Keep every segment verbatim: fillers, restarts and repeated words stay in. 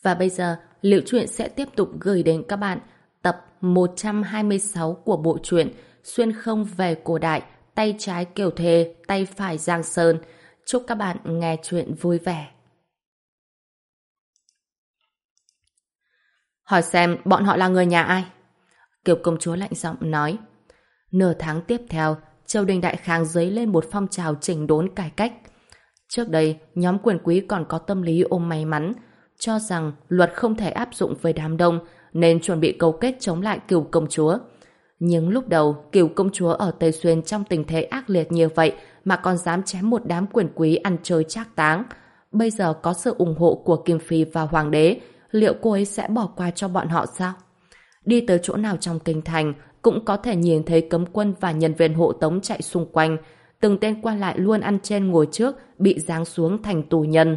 Và bây giờ, Liễu Chuyện sẽ tiếp tục gửi đến các bạn tập một trăm hai mươi sáu của bộ truyện Xuyên không về cổ đại, tay trái Kiều Thề, tay phải Giang Sơn. Chúc các bạn nghe chuyện vui vẻ. Hỏi xem bọn họ là người nhà ai? Kiều công chúa lạnh giọng nói. Nửa tháng tiếp theo, triều đình Đại Khang dấy lên một phong trào chỉnh đốn cải cách. Trước đây, nhóm quyền quý còn có tâm lý ôm may mắn, cho rằng luật không thể áp dụng với đám đông nên chuẩn bị cấu kết chống lại Cửu công chúa. Nhưng lúc đầu, Cửu công chúa ở Tây Xuyên trong tình thế ác liệt như vậy mà còn dám chém một đám quyền quý ăn chơi trác táng. Bây giờ có sự ủng hộ của Kim Phi và Hoàng đế, liệu cô ấy sẽ bỏ qua cho bọn họ sao? Đi tới chỗ nào trong kinh thành cũng có thể nhìn thấy cấm quân và nhân viên hộ tống chạy xung quanh. Từng tên quan lại luôn ăn trên ngồi trước bị giáng xuống thành tù nhân.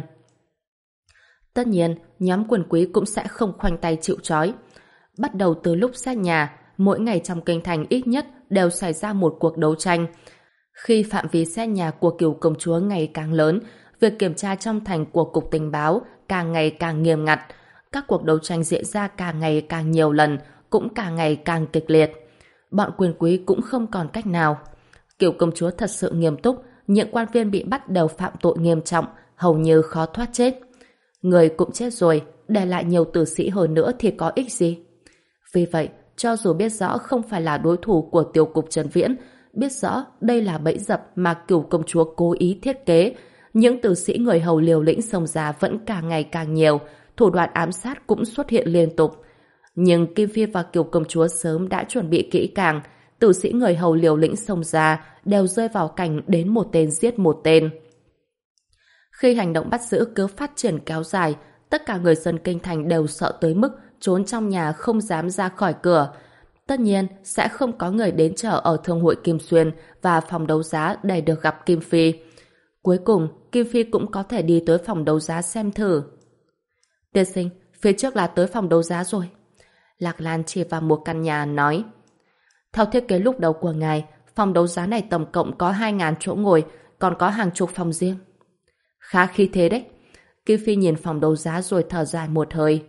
Tất nhiên, nhóm quyền quý cũng sẽ không khoanh tay chịu trói. Bắt đầu từ lúc xét nhà, mỗi ngày trong kinh thành ít nhất đều xảy ra một cuộc đấu tranh. Khi phạm vi xét nhà của Cửu công chúa ngày càng lớn, việc kiểm tra trong thành của Cục Tình báo càng ngày càng nghiêm ngặt. Các cuộc đấu tranh diễn ra càng ngày càng nhiều lần, cũng càng ngày càng kịch liệt. Bọn quyền quý cũng không còn cách nào. Cửu công chúa thật sự nghiêm túc, những quan viên bị bắt đều phạm tội nghiêm trọng, hầu như khó thoát chết. Người cũng chết rồi, để lại nhiều tử sĩ hơn nữa thì có ích gì? Vì vậy, cho dù biết rõ không phải là đối thủ của Tiêu cục Trần Viễn, biết rõ đây là bẫy dập mà Cửu công chúa cố ý thiết kế, những tử sĩ người hầu liều lĩnh xông ra vẫn càng ngày càng nhiều, thủ đoạn ám sát cũng xuất hiện liên tục. Nhưng Kim Phi và Cửu công chúa sớm đã chuẩn bị kỹ càng, tử sĩ người hầu liều lĩnh xông ra đều rơi vào cảnh đến một tên giết một tên. Khi hành động bắt giữ cứ phát triển kéo dài, tất cả người dân kinh thành đều sợ tới mức trốn trong nhà không dám ra khỏi cửa. Tất nhiên, sẽ không có người đến chợ ở Thương hội Kim Xuyên và phòng đấu giá để được gặp Kim Phi. Cuối cùng, Kim Phi cũng có thể đi tới phòng đấu giá xem thử. Tiên sinh, phía trước là tới phòng đấu giá rồi. Lạc Lan chỉ vào một căn nhà nói. Theo thiết kế lúc đầu của ngài, phòng đấu giá này tổng cộng có hai nghìn chỗ ngồi, còn có hàng chục phòng riêng. Khá khí thế đấy. Kim Phi nhìn phòng đấu giá rồi thở dài một hơi.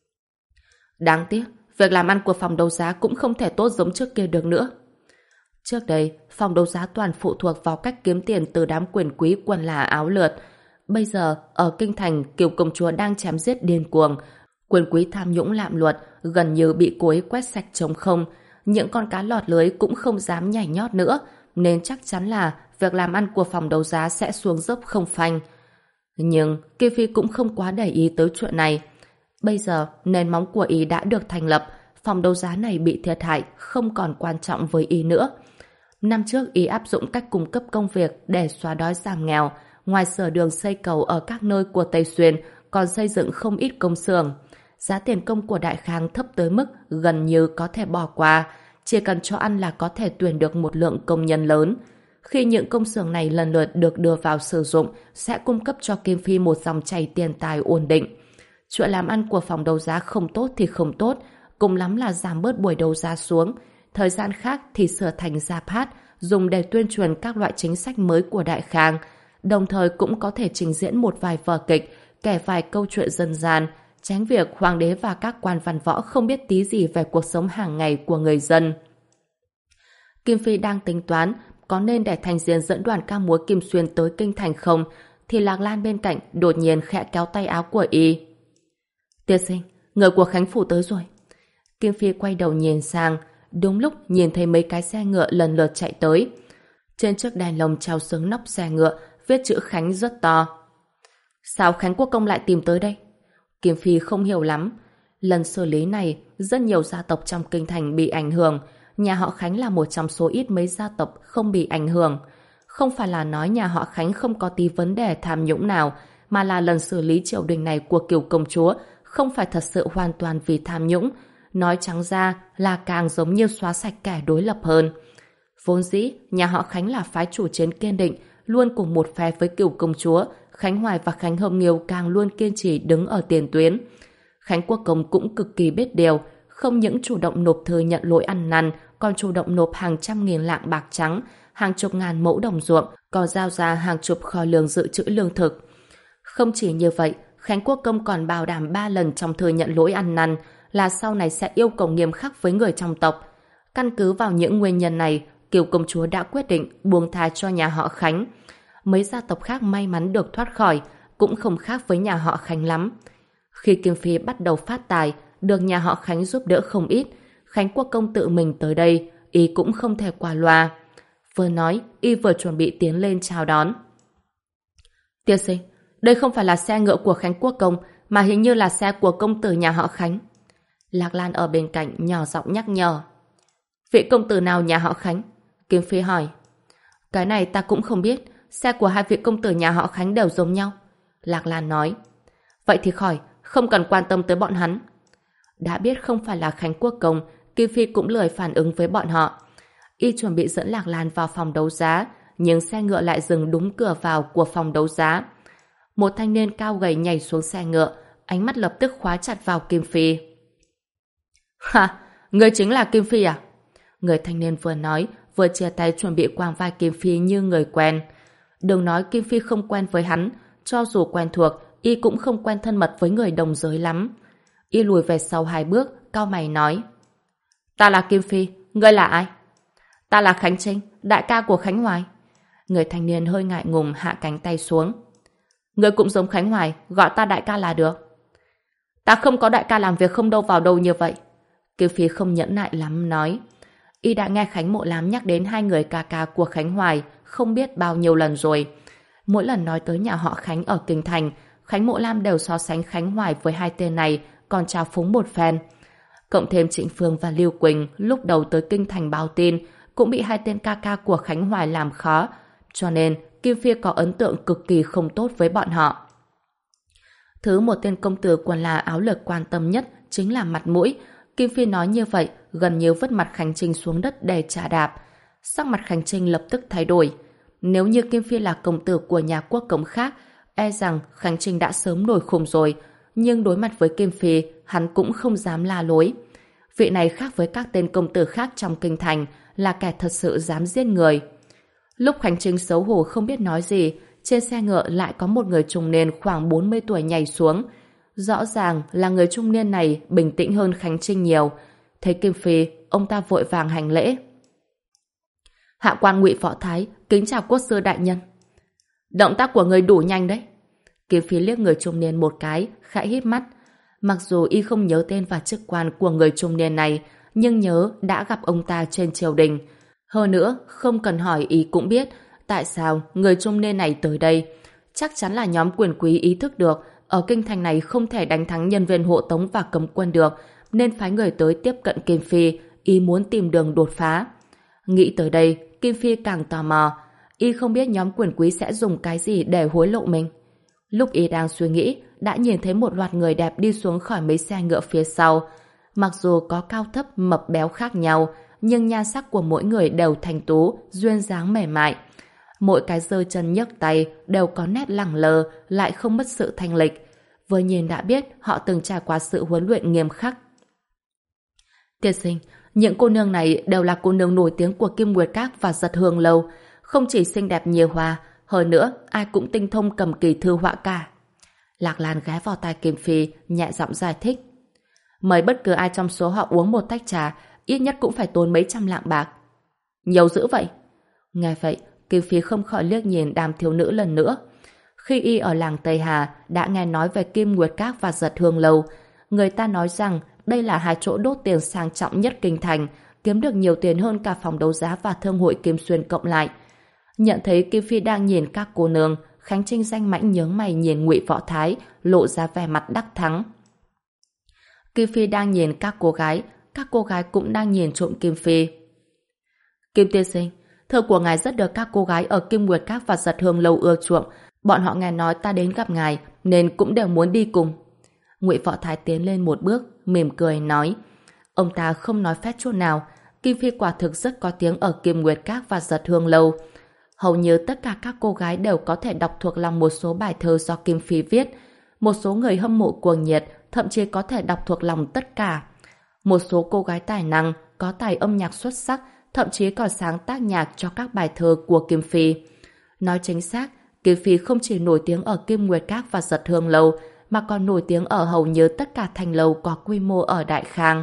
Đáng tiếc, việc làm ăn của phòng đấu giá cũng không thể tốt giống trước kia được nữa. Trước đây, phòng đấu giá toàn phụ thuộc vào cách kiếm tiền từ đám quyền quý quần là áo lượt. Bây giờ, ở kinh thành, Kiều công chúa đang chém giết điên cuồng. Quyền quý tham nhũng lạm luật gần như bị cô ấy quét sạch trống không. Những con cá lọt lưới cũng không dám nhảy nhót nữa, nên chắc chắn là việc làm ăn của phòng đấu giá sẽ xuống dốc không phanh. Nhưng Kim Phi cũng không quá để ý tới chuyện này. Bây giờ, nền móng của y đã được thành lập, phòng đấu giá này bị thiệt hại không còn quan trọng với y nữa. Năm trước y áp dụng cách cung cấp công việc để xóa đói giảm nghèo, ngoài sửa đường xây cầu ở các nơi của Tây Xuyên, còn xây dựng không ít công xưởng. Giá tiền công của Đại Khang thấp tới mức gần như có thể bỏ qua, chỉ cần cho ăn là có thể tuyển được một lượng công nhân lớn. Khi những công xưởng này lần lượt được đưa vào sử dụng, sẽ cung cấp cho Kim Phi một dòng chảy tiền tài ổn định. Chuyện làm ăn của phòng đấu giá không tốt thì không tốt, cùng lắm là giảm bớt buổi đấu giá xuống. Thời gian khác thì sửa thành gia phát, dùng để tuyên truyền các loại chính sách mới của Đại Khang. Đồng thời cũng có thể trình diễn một vài vở kịch, kể vài câu chuyện dân gian, tránh việc hoàng đế và các quan văn võ không biết tí gì về cuộc sống hàng ngày của người dân. Kim Phi đang tính toán có nên để Thành Diên dẫn đoàn ca múa Kim Xuyên tới kinh thành không, thì Lạc Lan bên cạnh đột nhiên khẽ kéo tay áo của y. Tiên sinh, người của Khánh Phủ tới rồi. Kim Phi quay đầu nhìn sang, đúng lúc nhìn thấy mấy cái xe ngựa lần lượt chạy tới. Trên chiếc đèn lồng treo xuống nóc xe ngựa viết chữ Khánh rất to. Sao Khánh Quốc Công lại tìm tới đây? Kim Phi không hiểu lắm. Lần xử lý này, rất nhiều gia tộc trong kinh thành bị ảnh hưởng. Nhà họ Khánh là một trong số ít mấy gia tộc không bị ảnh hưởng. Không phải là nói nhà họ Khánh không có tí vấn đề tham nhũng nào, mà là lần xử lý triều đình này của Kiều công chúa không phải thật sự hoàn toàn vì tham nhũng. Nói trắng ra là càng giống như xóa sạch kẻ đối lập hơn. Vốn dĩ, nhà họ Khánh là phái chủ chiến kiên định, luôn cùng một phe với Kiều công chúa. Khánh Hoài và Khánh Hồng Nghiêu càng luôn kiên trì đứng ở tiền tuyến. Khánh Quốc Công cũng cực kỳ biết điều, không những chủ động nộp thư nhận lỗi ăn năn, còn chủ động nộp hàng trăm nghìn lạng bạc trắng, hàng chục ngàn mẫu đồng ruộng, còn giao ra hàng chục kho lương dự trữ lương thực. Không chỉ như vậy, Khánh Quốc Công còn bảo đảm ba lần trong thư nhận lỗi ăn năn là sau này sẽ yêu cầu nghiêm khắc với người trong tộc. Căn cứ vào những nguyên nhân này, Kiều công chúa đã quyết định buông tha cho nhà họ Khánh. Mấy gia tộc khác may mắn được thoát khỏi, cũng không khác với nhà họ Khánh lắm. Khi Kim Phi bắt đầu phát tài, được nhà họ Khánh giúp đỡ không ít, Khánh Quốc Công tự mình tới đây, y cũng không thể qua loa. Vừa nói, y vừa chuẩn bị tiến lên chào đón. Tiên sinh, đây không phải là xe ngựa của Khánh Quốc Công, mà hình như là xe của công tử nhà họ Khánh. Lạc Lan ở bên cạnh nhỏ giọng nhắc nhở. Vị công tử nào nhà họ Khánh? Kim Phi hỏi. Cái này ta cũng không biết, xe của hai vị công tử nhà họ Khánh đều giống nhau. Lạc Lan nói. Vậy thì khỏi, không cần quan tâm tới bọn hắn. Đã biết không phải là Khánh Quốc Công, Kim Phi cũng lười phản ứng với bọn họ. Y chuẩn bị dẫn Lạc Lan vào phòng đấu giá, nhưng xe ngựa lại dừng đúng cửa vào của phòng đấu giá. Một thanh niên cao gầy nhảy xuống xe ngựa, ánh mắt lập tức khóa chặt vào Kim Phi. Ha, người chính là Kim Phi à? Người thanh niên vừa nói, vừa chia tay chuẩn bị quàng vai Kim Phi như người quen. Đừng nói Kim Phi không quen với hắn, cho dù quen thuộc, y cũng không quen thân mật với người đồng giới lắm. Y lùi về sau hai bước, cau mày nói. Ta là Kim Phi, ngươi là ai? Ta là Khánh Trinh, đại ca của Khánh Hoài. Người thanh niên hơi ngại ngùng hạ cánh tay xuống. Ngươi cũng giống Khánh Hoài, gọi ta đại ca là được. Ta không có đại ca làm việc không đâu vào đâu như vậy. Kim Phi không nhẫn nại lắm nói. Y đã nghe Khánh Mộ Lam nhắc đến hai người ca ca của Khánh Hoài không biết bao nhiêu lần rồi. Mỗi lần nói tới nhà họ Khánh ở Kinh Thành, Khánh Mộ Lam đều so sánh Khánh Hoài với hai tên này, còn trao phúng một phen. Cộng thêm Trịnh Phương và Lưu Quỳnh lúc đầu tới Kinh Thành báo tin cũng bị hai tên ca ca của Khánh Hoài làm khó, cho nên Kim Phi có ấn tượng cực kỳ không tốt với bọn họ. Thứ một tên công tử quần là áo lược quan tâm nhất chính là mặt mũi. Kim Phi nói như vậy gần như vứt mặt Khánh Trinh xuống đất để trả đạp. Sắc mặt Khánh Trinh lập tức thay đổi. Nếu như Kim Phi là công tử của nhà quốc công khác, e rằng Khánh Trinh đã sớm nổi khùng rồi, nhưng đối mặt với Kim Phi, hắn cũng không dám la lối. Vị này khác với các tên công tử khác trong kinh thành, là kẻ thật sự dám giết người. Lúc Khánh Trinh xấu hổ không biết nói gì, trên xe ngựa lại có một người trung niên khoảng bốn mươi tuổi nhảy xuống. Rõ ràng là người trung niên này bình tĩnh hơn Khánh Trinh nhiều. Thấy Kim Phi, ông ta vội vàng hành lễ. Hạ quan Ngụy Võ Thái, kính chào quốc sư đại nhân. Động tác của người đủ nhanh đấy. Kim Phi liếc người trung niên một cái, khẽ híp mắt. Mặc dù y không nhớ tên và chức quan của người trung niên này, nhưng nhớ đã gặp ông ta trên triều đình. Hơn nữa, không cần hỏi y cũng biết tại sao người trung niên này tới đây. Chắc chắn là nhóm quyền quý ý thức được ở kinh thành này không thể đánh thắng nhân viên hộ tống và cấm quân được, nên phái người tới tiếp cận Kim Phi, y muốn tìm đường đột phá. Nghĩ tới đây, Kim Phi càng tò mò. Y không biết nhóm quyền quý sẽ dùng cái gì để hối lộ mình. Lúc y đang suy nghĩ, đã nhìn thấy một loạt người đẹp đi xuống khỏi mấy xe ngựa phía sau. Mặc dù có cao thấp mập béo khác nhau, nhưng nhan sắc của mỗi người đều thanh tú, duyên dáng mềm mại. Mỗi cái giơ chân nhấc tay đều có nét lẳng lờ, lại không mất sự thanh lịch. Vừa nhìn đã biết họ từng trải qua sự huấn luyện nghiêm khắc. Tiên sinh, những cô nương này đều là cô nương nổi tiếng của Kim Nguyệt Các và Giật Hương Lâu. Không chỉ xinh đẹp nhiều hoa, hơn nữa ai cũng tinh thông cầm kỳ thư họa cả. Lạc Lan ghé vào tai Kim Phi, nhẹ giọng giải thích. Mời bất cứ ai trong số họ uống một tách trà, ít nhất cũng phải tốn mấy trăm lạng bạc. Nhiều dữ vậy? Nghe vậy, Kim Phi không khỏi liếc nhìn đám thiếu nữ lần nữa. Khi y ở làng Tây Hà đã nghe nói về Kim Nguyệt Các và Giật Hương Lâu, người ta nói rằng đây là hai chỗ đốt tiền sang trọng nhất kinh thành, kiếm được nhiều tiền hơn cả phòng đấu giá và thương hội Kim Xuyên cộng lại. Nhận thấy Kim Phi đang nhìn các cô nương, Khánh Trinh danh mãnh nhướng mày nhìn Ngụy Võ Thái, lộ ra vẻ mặt đắc thắng. Kim Phi đang nhìn các cô gái, các cô gái cũng đang nhìn trộm Kim Phi. Kim tiên sinh, thơ của ngài rất được các cô gái ở Kim Nguyệt Các và Giật Hương Lâu ưa chuộng. Bọn họ nghe nói ta đến gặp ngài, nên cũng đều muốn đi cùng. Ngụy Võ Thái tiến lên một bước, mỉm cười nói. Ông ta không nói phét chút nào. Kim Phi quả thực rất có tiếng ở Kim Nguyệt Các và Giật Hương Lâu. Hầu như tất cả các cô gái đều có thể đọc thuộc lòng một số bài thơ do Kim Phi viết. Một số người hâm mộ cuồng nhiệt thậm chí có thể đọc thuộc lòng tất cả. Một số cô gái tài năng, có tài âm nhạc xuất sắc, thậm chí còn sáng tác nhạc cho các bài thơ của Kim Phi. Nói chính xác, Kim Phi không chỉ nổi tiếng ở Kim Nguyệt Các và Giật Hương Lâu, mà còn nổi tiếng ở hầu như tất cả thành lầu có quy mô ở Đại Khang.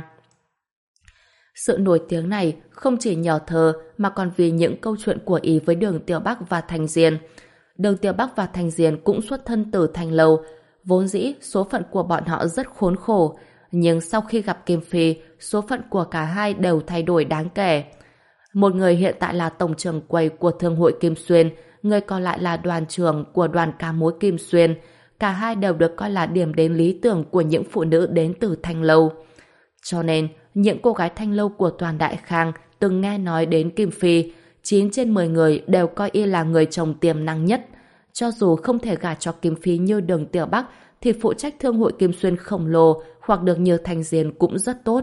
Sự nổi tiếng này không chỉ nhờ thơ mà còn vì những câu chuyện của y với Đường Tiểu Bắc và Thành Diên. Đường Tiểu Bắc và Thành Diên cũng xuất thân từ thành lầu, vốn dĩ số phận của bọn họ rất khốn khổ, nhưng sau khi gặp Kim Phi, số phận của cả hai đều thay đổi đáng kể. Một người hiện tại là tổng trưởng quầy của Thương hội Kim Xuyên, người còn lại là đoàn trưởng của đoàn cá mối Kim Xuyên. Cả hai đều được coi là điểm đến lý tưởng của những phụ nữ đến từ Thanh Lâu. Cho nên, những cô gái Thanh Lâu của toàn Đại Khang từng nghe nói đến Kim Phi, chín trên mười người đều coi y là người chồng tiềm năng nhất. Cho dù không thể gả cho Kim Phi như Đường Tiểu Bắc, thì phụ trách Thương hội Kim Xuyên khổng lồ hoặc được như Thành Diên cũng rất tốt.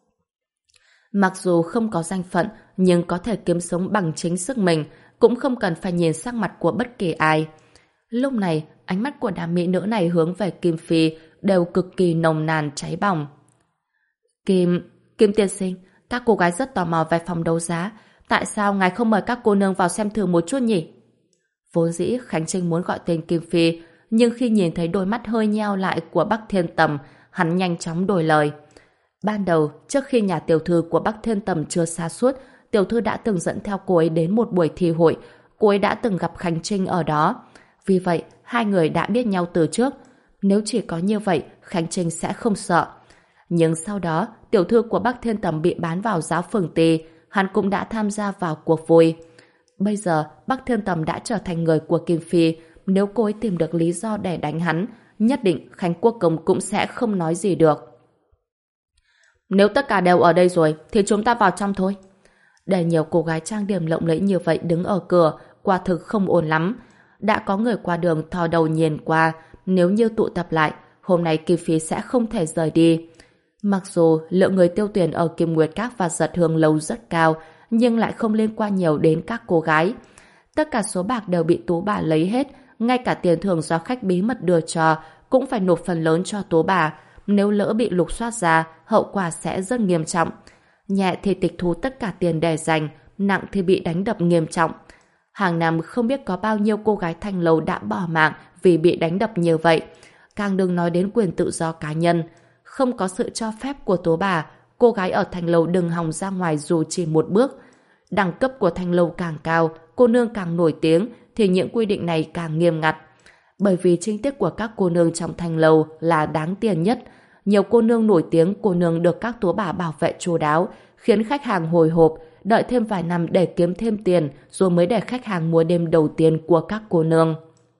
Mặc dù không có danh phận, nhưng có thể kiếm sống bằng chính sức mình, cũng không cần phải nhìn sắc mặt của bất kỳ ai. Lúc này, ánh mắt của đám mỹ nữ này hướng về Kim Phi đều cực kỳ nồng nàn cháy bỏng. Kim... Kim tiên sinh, các cô gái rất tò mò về phòng đấu giá. Tại sao ngài không mời các cô nương vào xem thử một chút nhỉ? Vốn dĩ Khánh Trinh muốn gọi tên Kim Phi, nhưng khi nhìn thấy đôi mắt hơi nheo lại của Bắc Thiên Tầm, hắn nhanh chóng đổi lời. Ban đầu, trước khi nhà tiểu thư của Bắc Thiên Tầm chưa xa suốt, tiểu thư đã từng dẫn theo cô ấy đến một buổi thi hội. Cô ấy đã từng gặp Khánh Trinh ở đó. Vì vậy, hai người đã biết nhau từ trước. Nếu chỉ có như vậy, Khánh Trinh sẽ không sợ. Nhưng sau đó, tiểu thư của Bắc Thiên Tầm bị bán vào giáo phường Tì, hắn cũng đã tham gia vào cuộc vui. Bây giờ, Bắc Thiên Tầm đã trở thành người của Kim Phi. Nếu cô ấy tìm được lý do để đánh hắn, nhất định Khánh Quốc Công cũng sẽ không nói gì được. Nếu tất cả đều ở đây rồi, thì chúng ta vào trong thôi. Để nhiều cô gái trang điểm lộng lẫy như vậy đứng ở cửa, quả thực không ổn lắm. Đã có người qua đường thò đầu nhìn qua, nếu như tụ tập lại, hôm nay Kim Phi sẽ không thể rời đi. Mặc dù lượng người tiêu tiền ở Kim Nguyệt Các và Giật Hương Lâu rất cao, nhưng lại không liên quan nhiều đến các cô gái. Tất cả số bạc đều bị Tú bà lấy hết, ngay cả tiền thưởng do khách bí mật đưa cho cũng phải nộp phần lớn cho Tú bà. Nếu lỡ bị lục soát ra, hậu quả sẽ rất nghiêm trọng. Nhẹ thì tịch thu tất cả tiền để dành, nặng thì bị đánh đập nghiêm trọng. Hàng năm không biết có bao nhiêu cô gái Thanh Lâu đã bỏ mạng vì bị đánh đập như vậy. Càng đừng nói đến quyền tự do cá nhân. Không có sự cho phép của Tố bà, cô gái ở Thanh Lâu đừng hòng ra ngoài dù chỉ một bước. Đẳng cấp của Thanh Lâu càng cao, cô nương càng nổi tiếng, thì những quy định này càng nghiêm ngặt. Bởi vì chính tiết của các cô nương trong Thanh Lâu là đáng tiền nhất. Nhiều cô nương nổi tiếng, cô nương được các Tố bà bảo vệ chu đáo, khiến khách hàng hồi hộp, đợi thêm vài năm để kiếm thêm tiền, rồi mới để khách hàng mua đêm đầu tiên của các cô nương.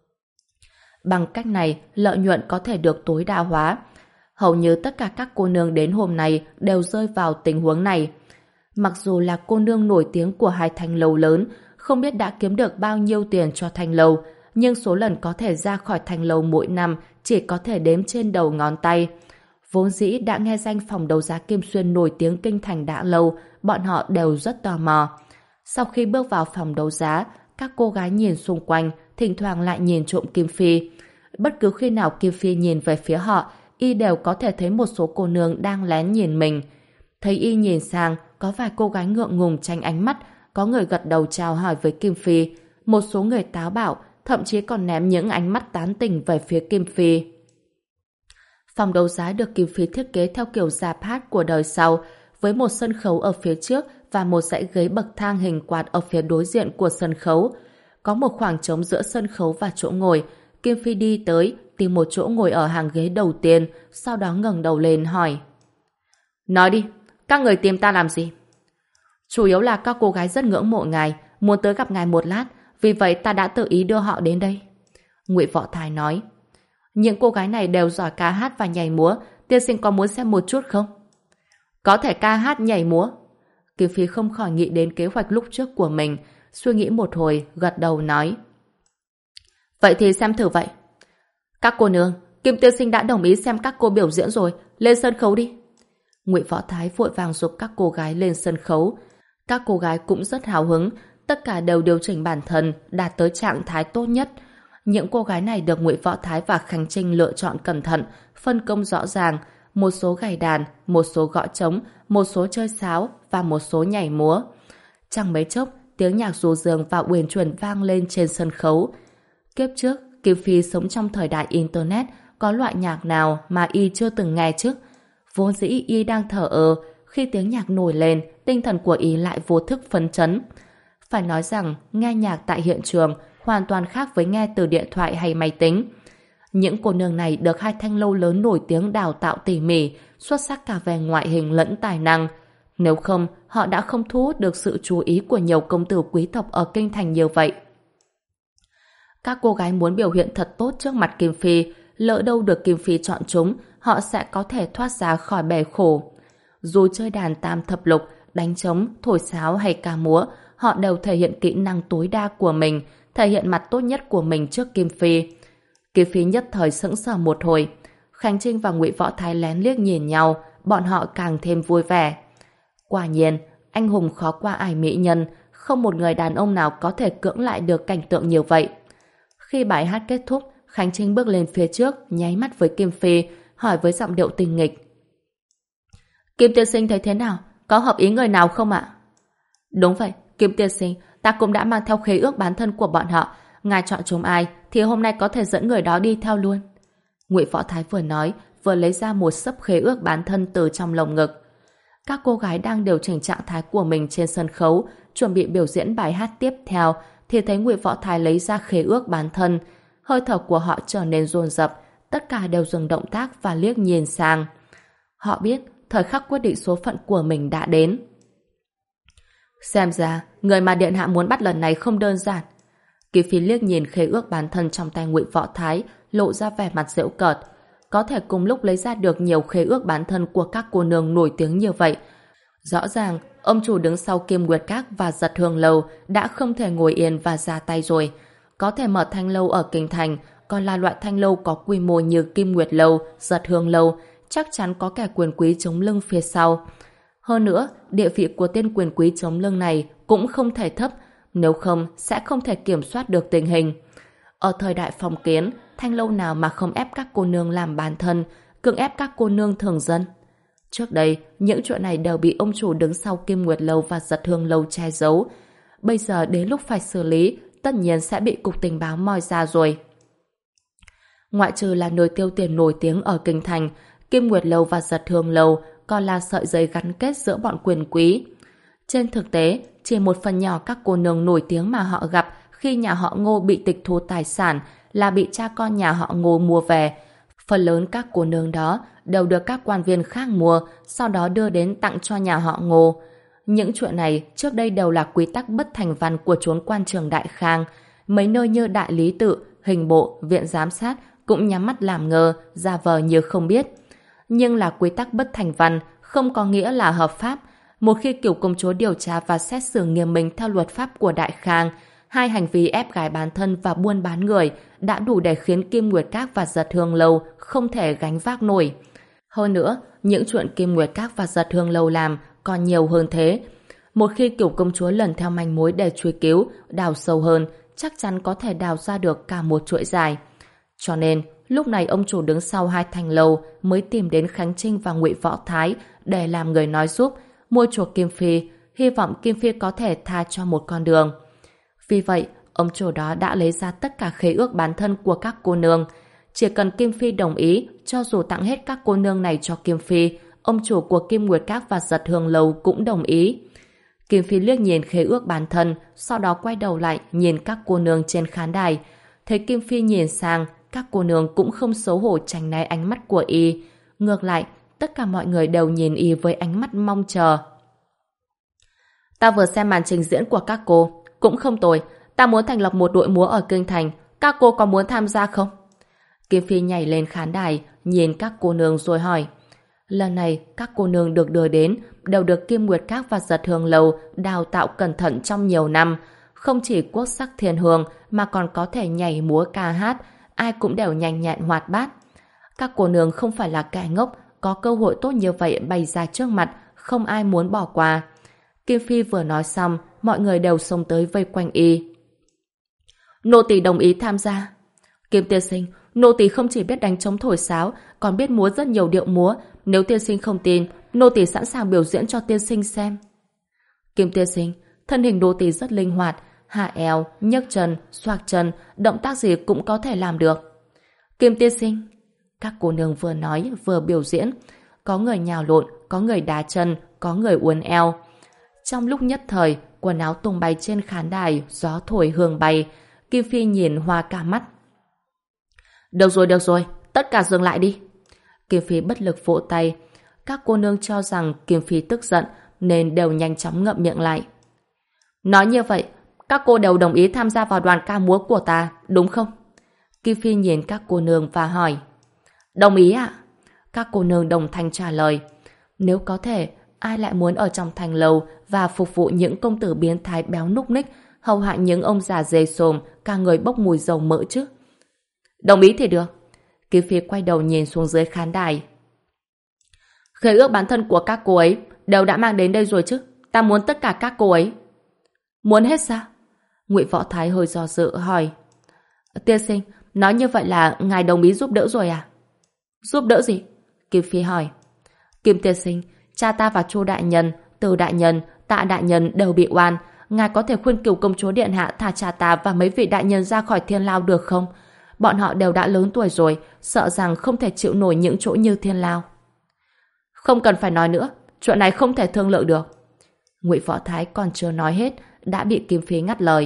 Bằng cách này, lợi nhuận có thể được tối đa hóa. Hầu như tất cả các cô nương đến hôm nay đều rơi vào tình huống này. Mặc dù là cô nương nổi tiếng của hai Thanh Lâu lớn, không biết đã kiếm được bao nhiêu tiền cho Thanh Lâu, nhưng số lần có thể ra khỏi Thanh Lâu mỗi năm chỉ có thể đếm trên đầu ngón tay. Vốn dĩ đã nghe danh phòng đấu giá Kim Xuyên nổi tiếng kinh thành đã lâu, bọn họ đều rất tò mò. Sau khi bước vào phòng đấu giá, các cô gái nhìn xung quanh, thỉnh thoảng lại nhìn trộm Kim Phi. Bất cứ khi nào Kim Phi nhìn về phía họ, y đều có thể thấy một số cô nương đang lén nhìn mình. Thấy y nhìn sang, có vài cô gái ngượng ngùng tránh ánh mắt, có người gật đầu chào hỏi với Kim Phi, một số người táo bạo, thậm chí còn ném những ánh mắt tán tỉnh về phía Kim Phi. Phòng đấu giá được Kim Phi thiết kế theo kiểu rạp hát của đời sau, với một sân khấu ở phía trước và một dãy ghế bậc thang hình quạt ở phía đối diện của sân khấu. Có một khoảng trống giữa sân khấu và chỗ ngồi. Kim Phi đi tới, tìm một chỗ ngồi ở hàng ghế đầu tiên, sau đó ngẩng đầu lên hỏi. Nói đi, các người tìm ta làm gì? Chủ yếu là các cô gái rất ngưỡng mộ ngài, muốn tới gặp ngài một lát, vì vậy ta đã tự ý đưa họ đến đây. Ngụy Võ Thái nói. Những cô gái này đều giỏi ca hát và nhảy múa, tiên sinh có muốn xem một chút không? Có thể ca hát nhảy múa. Kim Phi không khỏi nghĩ đến kế hoạch lúc trước của mình, suy nghĩ một hồi, gật đầu nói. Vậy thì xem thử vậy. Các cô nương, Kim tiên sinh đã đồng ý xem các cô biểu diễn rồi, lên sân khấu đi. Ngụy Võ Thái vội vàng giục các cô gái lên sân khấu. Các cô gái cũng rất hào hứng, tất cả đều điều chỉnh bản thân, đạt tới trạng thái tốt nhất. Những cô gái này được Ngụy Võ Thái và Khánh Trinh lựa chọn cẩn thận, phân công rõ ràng, một số gảy đàn, một số gõ trống, một số chơi sáo và một số nhảy múa. Chẳng mấy chốc, tiếng nhạc ru rương và uyển chuyển vang lên trên sân khấu. Kiếp trước, Kim Phi sống trong thời đại Internet, có loại nhạc nào mà y chưa từng nghe chứ? Vốn dĩ y đang thở ơ, khi tiếng nhạc nổi lên, tinh thần của y lại vô thức phấn chấn. Phải nói rằng, nghe nhạc tại hiện trường hoàn toàn khác với nghe từ điện thoại hay máy tính. Những cô nương này được hai thanh lâu lớn nổi tiếng đào tạo tỉ mỉ, xuất sắc cả về ngoại hình lẫn tài năng. Nếu không, họ đã không thu hút được sự chú ý của nhiều công tử quý tộc ở kinh thành như vậy. Các cô gái muốn biểu hiện thật tốt trước mặt Kim Phi, lỡ đâu được Kim Phi chọn chúng, họ sẽ có thể thoát ra khỏi bể khổ. Dù chơi đàn tam thập lục, đánh trống, thổi sáo hay ca múa, họ đều thể hiện kỹ năng tối đa của mình, thể hiện mặt tốt nhất của mình trước Kim Phi. Kim Phi nhất thời sững sờ một hồi. Khánh Trinh và Ngụy Võ Thái lén liếc nhìn nhau, bọn họ càng thêm vui vẻ. Quả nhiên, anh hùng khó qua ải mỹ nhân, không một người đàn ông nào có thể cưỡng lại được cảnh tượng như vậy. Khi bài hát kết thúc, Khánh Trinh bước lên phía trước, nháy mắt với Kim Phi, hỏi với giọng điệu tinh nghịch. Kim tiên sinh thấy thế nào? Có hợp ý người nào không ạ? Đúng vậy, Kim tiên sinh, ta cũng đã mang theo khế ước bán thân của bọn họ. Ngài chọn chúng ai, thì hôm nay có thể dẫn người đó đi theo luôn. Ngụy Võ Thái vừa nói, vừa lấy ra một xấp khế ước bán thân từ trong lồng ngực. Các cô gái đang điều chỉnh trạng thái của mình trên sân khấu, chuẩn bị biểu diễn bài hát tiếp theo, thì thấy Ngụy Võ Thái lấy ra khế ước bán thân. Hơi thở của họ trở nên dồn dập, tất cả đều dừng động tác và liếc nhìn sang. Họ biết thời khắc quyết định số phận của mình đã đến. Xem ra, người mà điện hạ muốn bắt lần này không đơn giản. Kỳ Phi liếc nhìn khế ước bán thân trong tay Ngụy Võ Thái, lộ ra vẻ mặt giễu cợt. Có thể cùng lúc lấy ra được nhiều khế ước bán thân của các cô nương nổi tiếng như vậy. Rõ ràng, ông chủ đứng sau Kim Nguyệt Các và Giật Hương Lâu đã không thể ngồi yên và ra tay rồi. Có thể mở thanh lâu ở kinh thành, còn là loại thanh lâu có quy mô như Kim Nguyệt Lâu, Giật Hương Lâu, chắc chắn có kẻ quyền quý chống lưng phía sau. Hơn nữa, địa vị của tên quyền quý chống lưng này cũng không thể thấp, nếu không sẽ không thể kiểm soát được tình hình. Ở thời đại phong kiến, thanh lâu nào mà không ép các cô nương làm bán thân, cưỡng ép các cô nương thường dân. Trước đây, những chuyện này đều bị ông chủ đứng sau Kim Nguyệt Lâu và Giật Hương Lâu che giấu. Bây giờ đến lúc phải xử lý, tất nhiên sẽ bị cục tình báo moi ra rồi. Ngoại trừ là nơi tiêu tiền nổi tiếng ở kinh thành, Kim Nguyệt Lâu và Giật Hương Lâu còn là sợi dây gắn kết giữa bọn quyền quý. Trên thực tế, chỉ một phần nhỏ các cô nương nổi tiếng mà họ gặp khi nhà họ Ngô bị tịch thu tài sản là bị cha con nhà họ Ngô mua về. Phần lớn các cô nương đó đều được các quan viên khác mua, sau đó đưa đến tặng cho nhà họ Ngô. Những chuyện này trước đây đều là quy tắc bất thành văn của chốn quan trường Đại Khang. Mấy nơi như Đại Lý Tự, Hình Bộ, Viện Giám sát cũng nhắm mắt làm ngơ, giả vờ như không biết. Nhưng là quy tắc bất thành văn không có nghĩa là hợp pháp. Một khi cửu công chúa điều tra và xét xử nghiêm minh theo luật pháp của Đại Khang, hai hành vi ép gái bán thân và buôn bán người đã đủ để khiến Kim Nguyệt Các và Giật Hương Lâu không thể gánh vác nổi. Hơn nữa, những chuyện Kim Nguyệt Các và Giật Hương Lâu làm còn nhiều hơn thế. Một khi cửu công chúa lần theo manh mối để truy cứu, đào sâu hơn, chắc chắn có thể đào ra được cả một chuỗi dài. Cho nên, lúc này ông chủ đứng sau hai thanh lâu mới tìm đến Khánh Trinh và Ngụy Võ Thái để làm người nói giúp, mua chuộc Kim Phi, hy vọng Kim Phi có thể tha cho một con đường. Vì vậy, ông chủ đó đã lấy ra tất cả khế ước bán thân của các cô nương. Chỉ cần Kim Phi đồng ý, cho dù tặng hết các cô nương này cho Kim Phi, ông chủ của Kim Nguyệt Các và Giật Hương Lâu cũng đồng ý. Kim Phi liếc nhìn khế ước bán thân, sau đó quay đầu lại nhìn các cô nương trên khán đài. Thấy Kim Phi nhìn sang, các cô nương cũng không xấu hổ tránh né ánh mắt của y. Ngược lại, tất cả mọi người đều nhìn y với ánh mắt mong chờ. Ta vừa xem màn trình diễn của các cô, cũng không tồi. Ta muốn thành lập một đội múa ở kinh thành. Các cô có muốn tham gia không? Kim Phi nhảy lên khán đài, nhìn các cô nương rồi hỏi. Lần này, các cô nương được đưa đến đều được Kim Nguyệt Các và Giật Hương Lâu đào tạo cẩn thận trong nhiều năm. Không chỉ quốc sắc thiên hương mà còn có thể nhảy múa ca hát, ai cũng đều nhanh nhẹn hoạt bát. Các cô nương không phải là kẻ ngốc, có cơ hội tốt như vậy bày ra trước mặt, không ai muốn bỏ qua. Kim Phi vừa nói xong, mọi người đều xông tới vây quanh y. Nô tỳ đồng ý tham gia. Kim tiên sinh, nô tỳ không chỉ biết đánh trống thổi sáo, còn biết múa rất nhiều điệu múa. Nếu tiên sinh không tin, nô tỳ sẵn sàng biểu diễn cho tiên sinh xem. Kim tiên sinh, thân hình nô tỳ rất linh hoạt, hạ eo, nhấc chân, xoạc chân, động tác gì cũng có thể làm được. Kim tiên sinh, Các cô nương vừa nói vừa biểu diễn. Có người nhào lộn, có người đá chân, có người uốn eo. Trong lúc nhất thời, quần áo tung bay trên khán đài, gió thổi hương bay. Kim Phi nhìn hoa cả mắt. Được rồi, được rồi, tất cả dừng lại đi. Kim Phi bất lực vỗ tay. Các cô nương cho rằng Kim Phi tức giận nên đều nhanh chóng ngậm miệng lại. Nói như vậy, các cô đều đồng ý tham gia vào đoàn ca múa của ta, đúng không? Kim Phi nhìn các cô nương và hỏi. Đồng ý ạ. Các cô nương đồng thanh trả lời. Nếu có thể, ai lại muốn ở trong thành lầu và phục vụ những công tử biến thái béo núc ních, hầu hạ những ông già dê xồm, cả người bốc mùi dầu mỡ chứ? Đồng ý thì được. Kim Phi quay đầu nhìn xuống dưới khán đài. Khế ước bán thân của các cô ấy đều đã mang đến đây rồi chứ? Ta muốn tất cả các cô ấy. Muốn hết sao? Ngụy Võ Thái hơi do dự hỏi. Tiên sinh, nói như vậy là ngài đồng ý giúp đỡ rồi à? Giúp đỡ gì? Kim Phi hỏi. Kim tiên sinh, cha ta và Chu đại nhân, Từ đại nhân, Tạ đại nhân đều bị oan. Ngài có thể khuyên Cửu công chúa điện hạ thả cha ta và mấy vị đại nhân ra khỏi thiên lao được không? Bọn họ đều đã lớn tuổi rồi, sợ rằng không thể chịu nổi những chỗ như thiên lao. Không cần phải nói nữa, chuyện này không thể thương lượng được. Ngụy Võ Thái còn chưa nói hết, đã bị Kim Phi ngắt lời.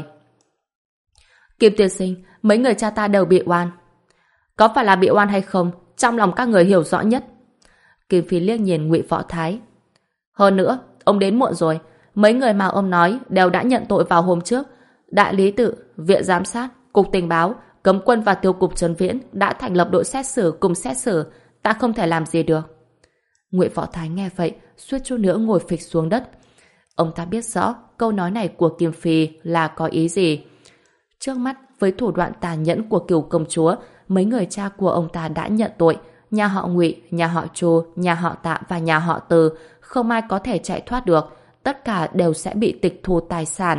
Kim tiên sinh, mấy người cha ta đều bị oan. Có phải là bị oan hay không, trong lòng các người hiểu rõ nhất. Kim Phi liếc nhìn Ngụy Võ Thái. Hơn nữa, ông đến muộn rồi. Mấy người mà ông nói đều đã nhận tội vào hôm trước. Đại lý tự, viện giám sát, cục tình báo, cấm quân và tiêu cục Trấn Viễn đã thành lập đội xét xử cùng xét xử. Ta không thể làm gì được. Ngụy Võ Thái nghe vậy, suýt chút nữa ngồi phịch xuống đất. Ông ta biết rõ câu nói này của Kim Phi là có ý gì. Trước mắt, với thủ đoạn tàn nhẫn của Cửu công chúa, mấy người cha của ông ta đã nhận tội. Nhà họ Ngụy, nhà họ Chu, nhà họ Tạ và nhà họ Từ không ai có thể chạy thoát được. Tất cả đều sẽ bị tịch thu tài sản.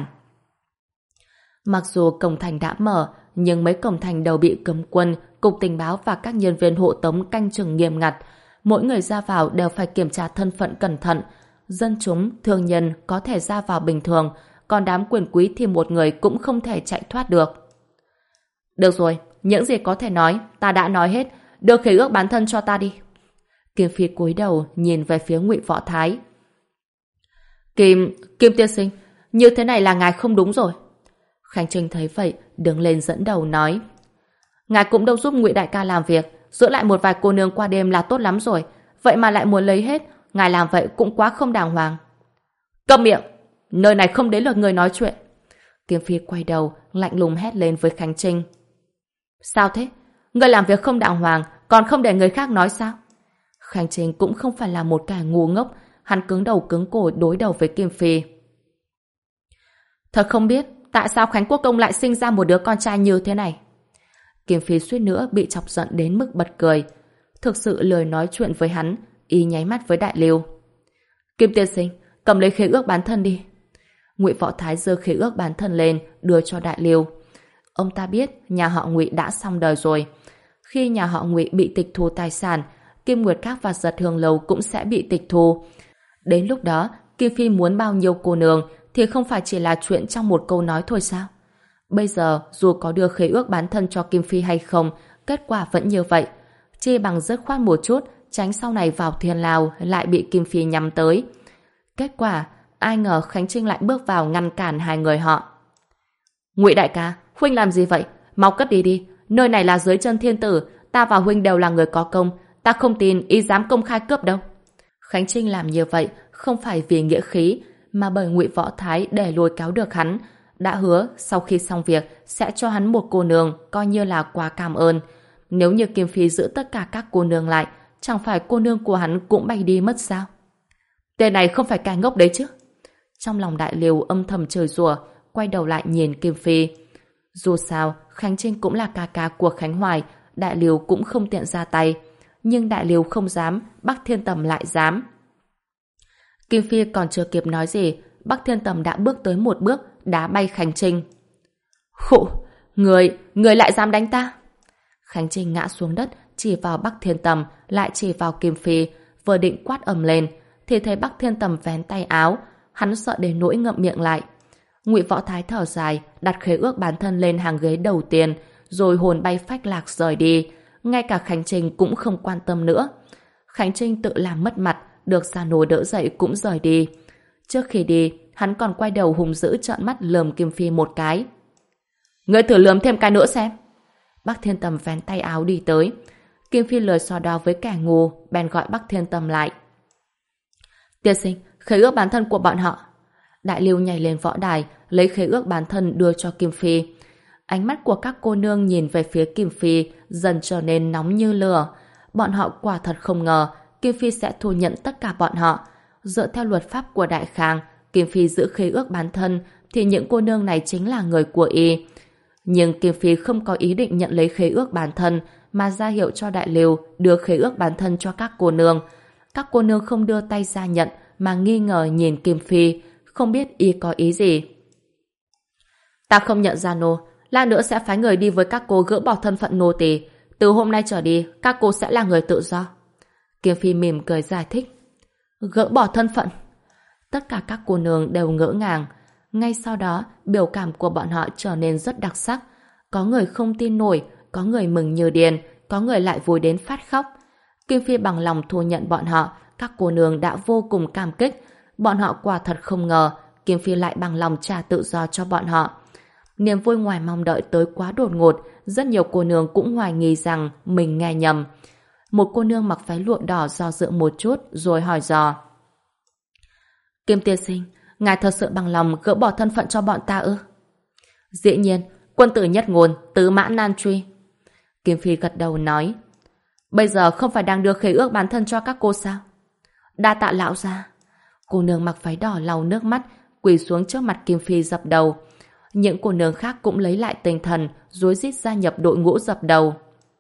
Mặc dù cổng thành đã mở, nhưng mấy cổng thành đều bị cấm quân, cục tình báo và các nhân viên hộ tống canh chừng nghiêm ngặt. Mỗi người ra vào đều phải kiểm tra thân phận cẩn thận. Dân chúng, thương nhân có thể ra vào bình thường, còn đám quyền quý thì một người cũng không thể chạy thoát được. Được rồi, những gì có thể nói, ta đã nói hết. Đưa khế ước bán thân cho ta đi. Kim Phi cúi đầu nhìn về phía Ngụy Võ Thái. Kim, Kim tiên sinh, như thế này là ngài không đúng rồi. Khánh Trinh thấy vậy, đứng lên dẫn đầu nói. Ngài cũng đâu giúp Ngụy đại ca làm việc, giữ lại một vài cô nương qua đêm là tốt lắm rồi. Vậy mà lại muốn lấy hết, ngài làm vậy cũng quá không đàng hoàng. Câm miệng, nơi này không đến lượt người nói chuyện. Kim Phi quay đầu, lạnh lùng hét lên với Khánh Trinh. Sao thế? Người làm việc không đàng hoàng, còn không để người khác nói sao? Khánh Trinh cũng không phải là một kẻ ngu ngốc, hắn cứng đầu cứng cổ đối đầu với Kim Phi. Thật không biết tại sao Khánh Quốc công lại sinh ra một đứa con trai như thế này. Kim Phi suýt nữa bị chọc giận đến mức bật cười. Thực sự lười nói chuyện với hắn, y nháy mắt với Đại Liêu. Kim tiên sinh, cầm lấy khế ước bán thân đi. Ngụy Võ Thái giơ khế ước bán thân lên, đưa cho Đại Liêu. Ông ta biết nhà họ Ngụy đã xong đời rồi. Khi nhà họ Ngụy bị tịch thu tài sản, Kim Nguyệt Các và Giật Hương Lầu cũng sẽ bị tịch thu. Đến lúc đó, Kim Phi muốn bao nhiêu cô nương thì không phải chỉ là chuyện trong một câu nói thôi sao? Bây giờ, dù có đưa khế ước bán thân cho Kim Phi hay không, kết quả vẫn như vậy. Chi bằng dứt khoát một chút, tránh sau này vào thiên lao lại bị Kim Phi nhắm tới. Kết quả, ai ngờ Khánh Trinh lại bước vào ngăn cản hai người họ. Ngụy đại ca, huynh làm gì vậy? Mau cất đi đi. Nơi này là dưới chân thiên tử, ta và huynh đều là người có công. Ta không tin y dám công khai cướp đâu. Khánh Trinh làm như vậy không phải vì nghĩa khí, mà bởi Ngụy Võ Thái để lôi kéo được hắn. Đã hứa sau khi xong việc sẽ cho hắn một cô nương coi như là quà cảm ơn. Nếu như Kim Phi giữ tất cả các cô nương lại, chẳng phải cô nương của hắn cũng bay đi mất sao? Tên này không phải kẻ ngốc đấy chứ? Trong lòng Đại Liêu âm thầm chửi rủa, quay đầu lại nhìn Kim Phi. Dù sao, Khánh Trinh cũng là ca ca của Khánh Hoài, Đại Liêu cũng không tiện ra tay. Nhưng Đại Liêu không dám, Bắc Thiên Tầm lại dám. Kim Phi còn chưa kịp nói gì, Bắc Thiên Tầm đã bước tới một bước, đá bay Khánh Trinh. Khụ, người, người lại dám đánh ta? Khánh Trinh ngã xuống đất, chỉ vào Bắc Thiên Tầm, lại chỉ vào Kim Phi, vừa định quát ầm lên, thì thấy Bắc Thiên Tầm vén tay áo, hắn sợ đến nỗi ngậm miệng lại. Ngụy Võ Thái thở dài, đặt khế ước bán thân lên hàng ghế đầu tiên, rồi hồn bay phách lạc rời đi. ngay cả Khánh Trinh cũng không quan tâm nữa. Khánh Trinh tự làm mất mặt, được Gia Nô đỡ dậy cũng rời đi. Trước khi đi, hắn còn quay đầu hùng dữ trợn mắt lườm Kim Phi một cái. Ngươi thử lườm thêm cái nữa xem. Bắc Thiên Tầm vén tay áo đi tới. Kim Phi lười so đo với kẻ ngu, bèn gọi Bắc Thiên Tầm lại. Tiên sinh, khế ước bán thân của bọn họ. Đại Lưu nhảy lên võ đài, lấy khế ước bán thân đưa cho Kim Phi. Ánh mắt của các cô nương nhìn về phía Kim Phi dần trở nên nóng như lửa. Bọn họ quả thật không ngờ Kim Phi sẽ thu nhận tất cả bọn họ. Dựa theo luật pháp của Đại Khang, Kim Phi giữ khế ước bán thân thì những cô nương này chính là người của y. Nhưng Kim Phi không có ý định nhận lấy khế ước bán thân mà ra hiệu cho Đại Lưu đưa khế ước bán thân cho các cô nương. Các cô nương không đưa tay ra nhận mà nghi ngờ nhìn Kim Phi, không biết y có ý gì. Ta không nhận Gia Nô, lát nữa sẽ phái người đi với các cô gỡ bỏ thân phận nô tỳ. Từ hôm nay trở đi, các cô sẽ là người tự do. Kim Phi mỉm cười giải thích. Gỡ bỏ thân phận? Tất cả các cô nương đều ngỡ ngàng. Ngay sau đó, biểu cảm của bọn họ trở nên rất đặc sắc. Có người không tin nổi, có người mừng như điên, có người lại vui đến phát khóc. Kim Phi bằng lòng thu nhận bọn họ, các cô nương đã vô cùng cảm kích. Bọn họ quả thật không ngờ Kim Phi lại bằng lòng trả tự do cho bọn họ. Niềm vui ngoài mong đợi tới quá đột ngột, rất nhiều cô nương cũng hoài nghi rằng mình nghe nhầm. Một cô nương mặc váy lụa đỏ do dự một chút rồi hỏi dò. Kim tiên sinh, ngài thật sự bằng lòng gỡ bỏ thân phận cho bọn ta ư? Dĩ nhiên, quân tử nhất ngôn, tứ mã nan truy. Kim Phi gật đầu nói. Bây giờ không phải đang đưa khế ước bán thân cho các cô sao? Đa tạ lão gia. Cô nương mặc váy đỏ lau nước mắt, quỳ xuống trước mặt Kim Phi dập đầu. Những cô nương khác cũng lấy lại tinh thần, rối rít gia nhập đội ngũ dập đầu.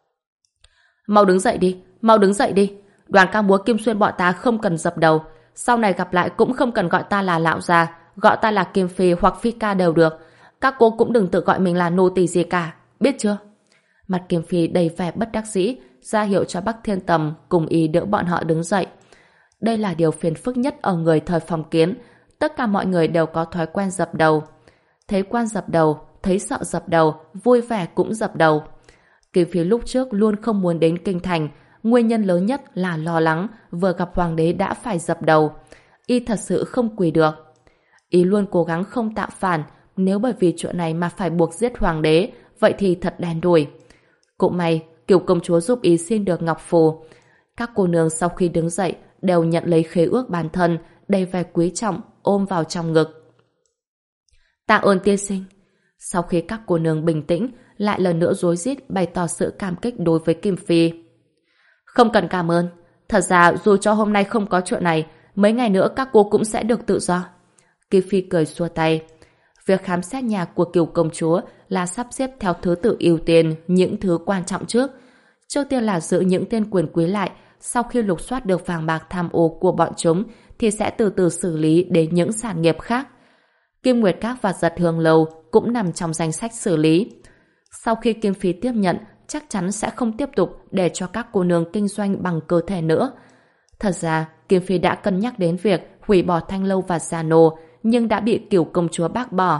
Mau đứng dậy đi, mau đứng dậy đi. Đoàn ca múa Kim Xuyên bọn ta không cần dập đầu. Sau này gặp lại cũng không cần gọi ta là lão gia, gọi ta là Kim Phi hoặc Phi ca đều được. Các cô cũng đừng tự gọi mình là nô tỳ gì cả, biết chưa? Mặt Kim Phi đầy vẻ bất đắc dĩ, ra hiệu cho Bắc Thiên Tầm cùng ý đỡ bọn họ đứng dậy. Đây là điều phiền phức nhất ở người thời phong kiến. Tất cả mọi người đều có thói quen dập đầu. Thấy quan dập đầu, thấy sợ dập đầu, vui vẻ cũng dập đầu. Kim Phi lúc trước luôn không muốn đến kinh thành. Nguyên nhân lớn nhất là lo lắng vừa gặp hoàng đế đã phải dập đầu. Y thật sự không quỳ được. Y luôn cố gắng không tạo phản. Nếu bởi vì chuyện này mà phải buộc giết hoàng đế, vậy thì thật đen đủi. Cũng may, Kiều công chúa giúp Y xin được ngọc phù. Các cô nương sau khi đứng dậy đều nhận lấy khế ước bán thân, đầy vẻ quý trọng, ôm vào trong ngực. Tạ ơn tiên sinh. Sau khi các cô nương bình tĩnh, lại lần nữa rối rít bày tỏ sự cảm kích đối với Kim Phi. Không cần cảm ơn. Thật ra dù cho hôm nay không có chuyện này, mấy ngày nữa các cô cũng sẽ được tự do. Kim Phi cười xua tay. Việc khám xét nhà của Kiều công chúa là sắp xếp theo thứ tự ưu tiên những thứ quan trọng trước. Trước tiên là giữ những tên quyền quý lại, sau khi lục soát được vàng bạc tham ô của bọn chúng thì sẽ từ từ xử lý đến những sản nghiệp khác. Kim Nguyệt Các và Giật Hương Lâu cũng nằm trong danh sách xử lý. Sau khi Kim Phi tiếp nhận, chắc chắn sẽ không tiếp tục để cho các cô nương kinh doanh bằng cơ thể nữa. Thật ra, Kim Phi đã cân nhắc đến việc hủy bỏ Thanh Lâu và Gia Nô, nhưng đã bị Cửu công chúa bác bỏ.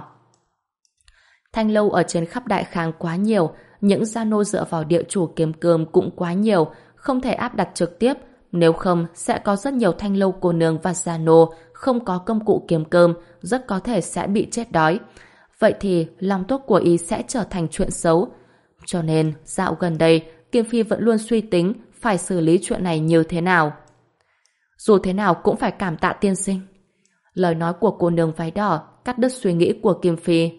Thanh Lâu ở trên khắp Đại Khang quá nhiều, những Gia Nô dựa vào địa chủ kiếm cơm cũng quá nhiều, không thể áp đặt trực tiếp, nếu không sẽ có rất nhiều Thanh Lâu cô nương và Gia Nô không có công cụ kiếm cơm, rất có thể sẽ bị chết đói. Vậy thì lòng tốt của y sẽ trở thành chuyện xấu. Cho nên, dạo gần đây, Kim Phi vẫn luôn suy tính phải xử lý chuyện này như thế nào. Dù thế nào cũng phải cảm tạ tiên sinh. Lời nói của cô nương váy đỏ cắt đứt suy nghĩ của Kim Phi.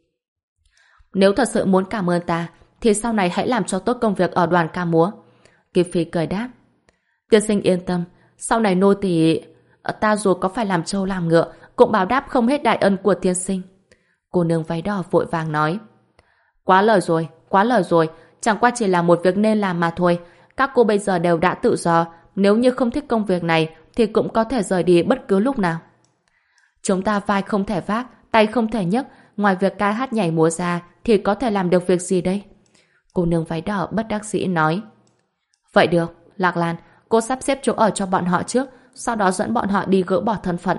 Nếu thật sự muốn cảm ơn ta, thì sau này hãy làm cho tốt công việc ở đoàn ca múa. Kim Phi cười đáp. Tiên sinh yên tâm, sau này nô tỳ ta dù có phải làm trâu làm ngựa cũng báo đáp không hết đại ân của tiên sinh. Cô nương váy đỏ vội vàng nói. Quá lời rồi, quá lời rồi, chẳng qua chỉ là một việc nên làm mà thôi. Các cô bây giờ đều đã tự do, nếu như không thích công việc này thì cũng có thể rời đi bất cứ lúc nào. Chúng ta vai không thể vác, tay không thể nhấc, ngoài việc ca hát nhảy múa ra thì có thể làm được việc gì đây? Cô nương váy đỏ bất đắc dĩ nói. Vậy được, Lạc Lan, cô sắp xếp chỗ ở cho bọn họ trước, sau đó dẫn bọn họ đi gỡ bỏ thân phận.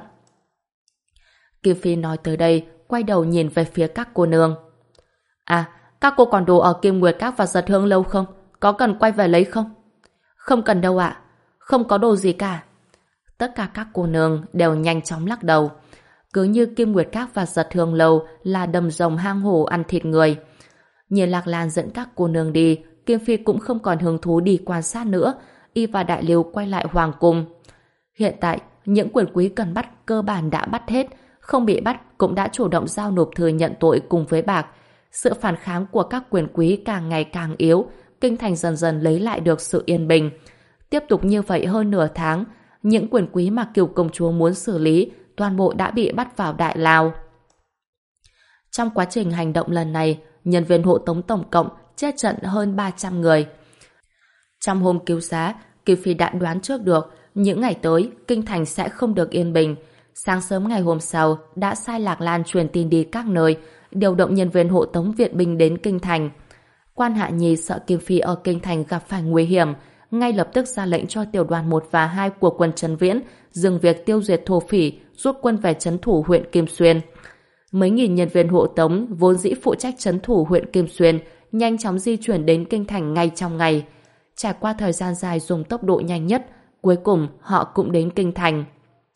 Kim Phi nói tới đây, quay đầu nhìn về phía các cô nương. À, các cô còn đồ ở Kim Nguyệt Các và Giật Hương Lâu không? có cần quay về lấy không? Không cần đâu ạ, không có đồ gì cả. Tất cả các cô nương đều nhanh chóng lắc đầu. Cứ như Kim Nguyệt Các và Giật Hương Lầu là đầm rồng hang hổ ăn thịt người. Nhìn Lạc Lan dẫn các cô nương đi, Kim Phi cũng không còn hứng thú đi quan sát nữa, y và Đại Lưu quay lại hoàng cung. Hiện tại, những quyền quý cần bắt cơ bản đã bắt hết, không bị bắt cũng đã chủ động giao nộp thư nhận tội cùng với bạc. Sự phản kháng của các quyền quý càng ngày càng yếu, kinh thành dần dần lấy lại được sự yên bình. Tiếp tục như vậy hơn nửa tháng, những quyền quý mà Kiều công chúa muốn xử lý toàn bộ đã bị bắt vào đại lao. Trong quá trình hành động lần này, nhân viên hộ tống tổng cộng chết trận hơn ba trăm người. Trong hôm cứu giá, Kiều Phi đã đoán trước được những ngày tới kinh thành sẽ không được yên bình. Sáng sớm ngày hôm sau đã sai Lạc Lan truyền tin đi các nơi, điều động nhân viên hộ tống viện binh đến kinh thành. Quan Hạ Nhi sợ Kim Phi ở kinh thành gặp phải nguy hiểm, ngay lập tức ra lệnh cho tiểu đoàn một và hai của quân Trấn Viễn dừng việc tiêu diệt thổ phỉ, rút quân về trấn thủ huyện Kim Xuyên. Mấy nghìn nhân viên hộ tống vốn dĩ phụ trách trấn thủ huyện Kim Xuyên nhanh chóng di chuyển đến kinh thành ngay trong ngày. Trải qua thời gian dài dùng tốc độ nhanh nhất, cuối cùng họ cũng đến kinh thành.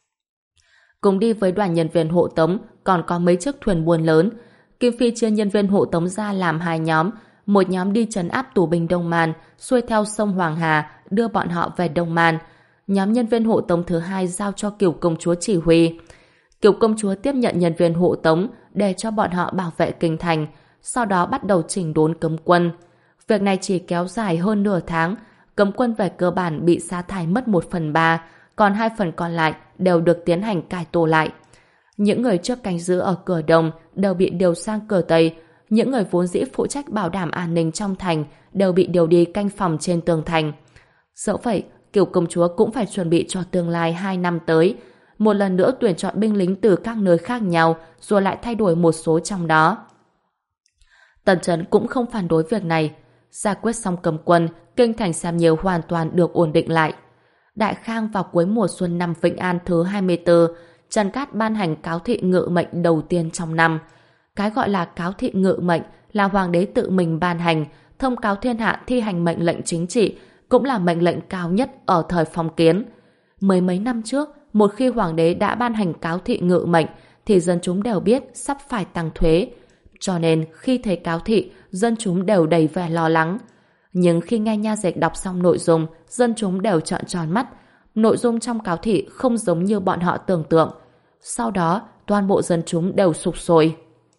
Cùng đi với đoàn nhân viên hộ tống còn có mấy chiếc thuyền buôn lớn. Kim Phi chia nhân viên hộ tống ra làm hai nhóm, một nhóm đi trấn áp tù binh Đông Man, xuôi theo sông Hoàng Hà đưa bọn họ về Đông Man. Nhóm nhân viên hộ tống thứ hai giao cho Kiều công chúa chỉ huy. Kiều công chúa tiếp nhận nhân viên hộ tống để cho bọn họ bảo vệ kinh thành, sau đó bắt đầu chỉnh đốn cấm quân. Việc này chỉ kéo dài hơn nửa tháng, cấm quân về cơ bản bị sa thải mất một phần ba, còn hai phần còn lại đều được tiến hành cải tổ lại. Những người trước canh giữ ở cửa Đông đều bị điều sang cửa Tây, những người vốn dĩ phụ trách bảo đảm an ninh trong thành đều bị điều đi canh phòng trên tường thành. Dẫu vậy, Kiều công chúa cũng phải chuẩn bị cho tương lai hai năm tới, một lần nữa tuyển chọn binh lính từ các nơi khác nhau rồi lại thay đổi một số trong đó. Tần Chấn cũng không phản đối việc này. Giải quyết xong cấm quân, kinh thành xem nhiều hoàn toàn được ổn định lại. Đại Khang vào cuối mùa xuân năm Vĩnh An thứ hai mươi tư, Trần Cát ban hành cáo thị ngự mệnh đầu tiên trong năm. Cái gọi là cáo thị ngự mệnh là hoàng đế tự mình ban hành, thông cáo thiên hạ thi hành mệnh lệnh chính trị, cũng là mệnh lệnh cao nhất ở thời phong kiến. Mười mấy năm trước, một khi hoàng đế đã ban hành cáo thị ngự mệnh, thì dân chúng đều biết sắp phải tăng thuế. Cho nên, khi thấy cáo thị, dân chúng đều đầy vẻ lo lắng. Nhưng khi nghe nha dịch đọc xong nội dung, dân chúng đều trợn tròn mắt. Nội dung trong cáo thị không giống như bọn họ tưởng tượng. Sau đó, toàn bộ dân chúng đều sục sôi.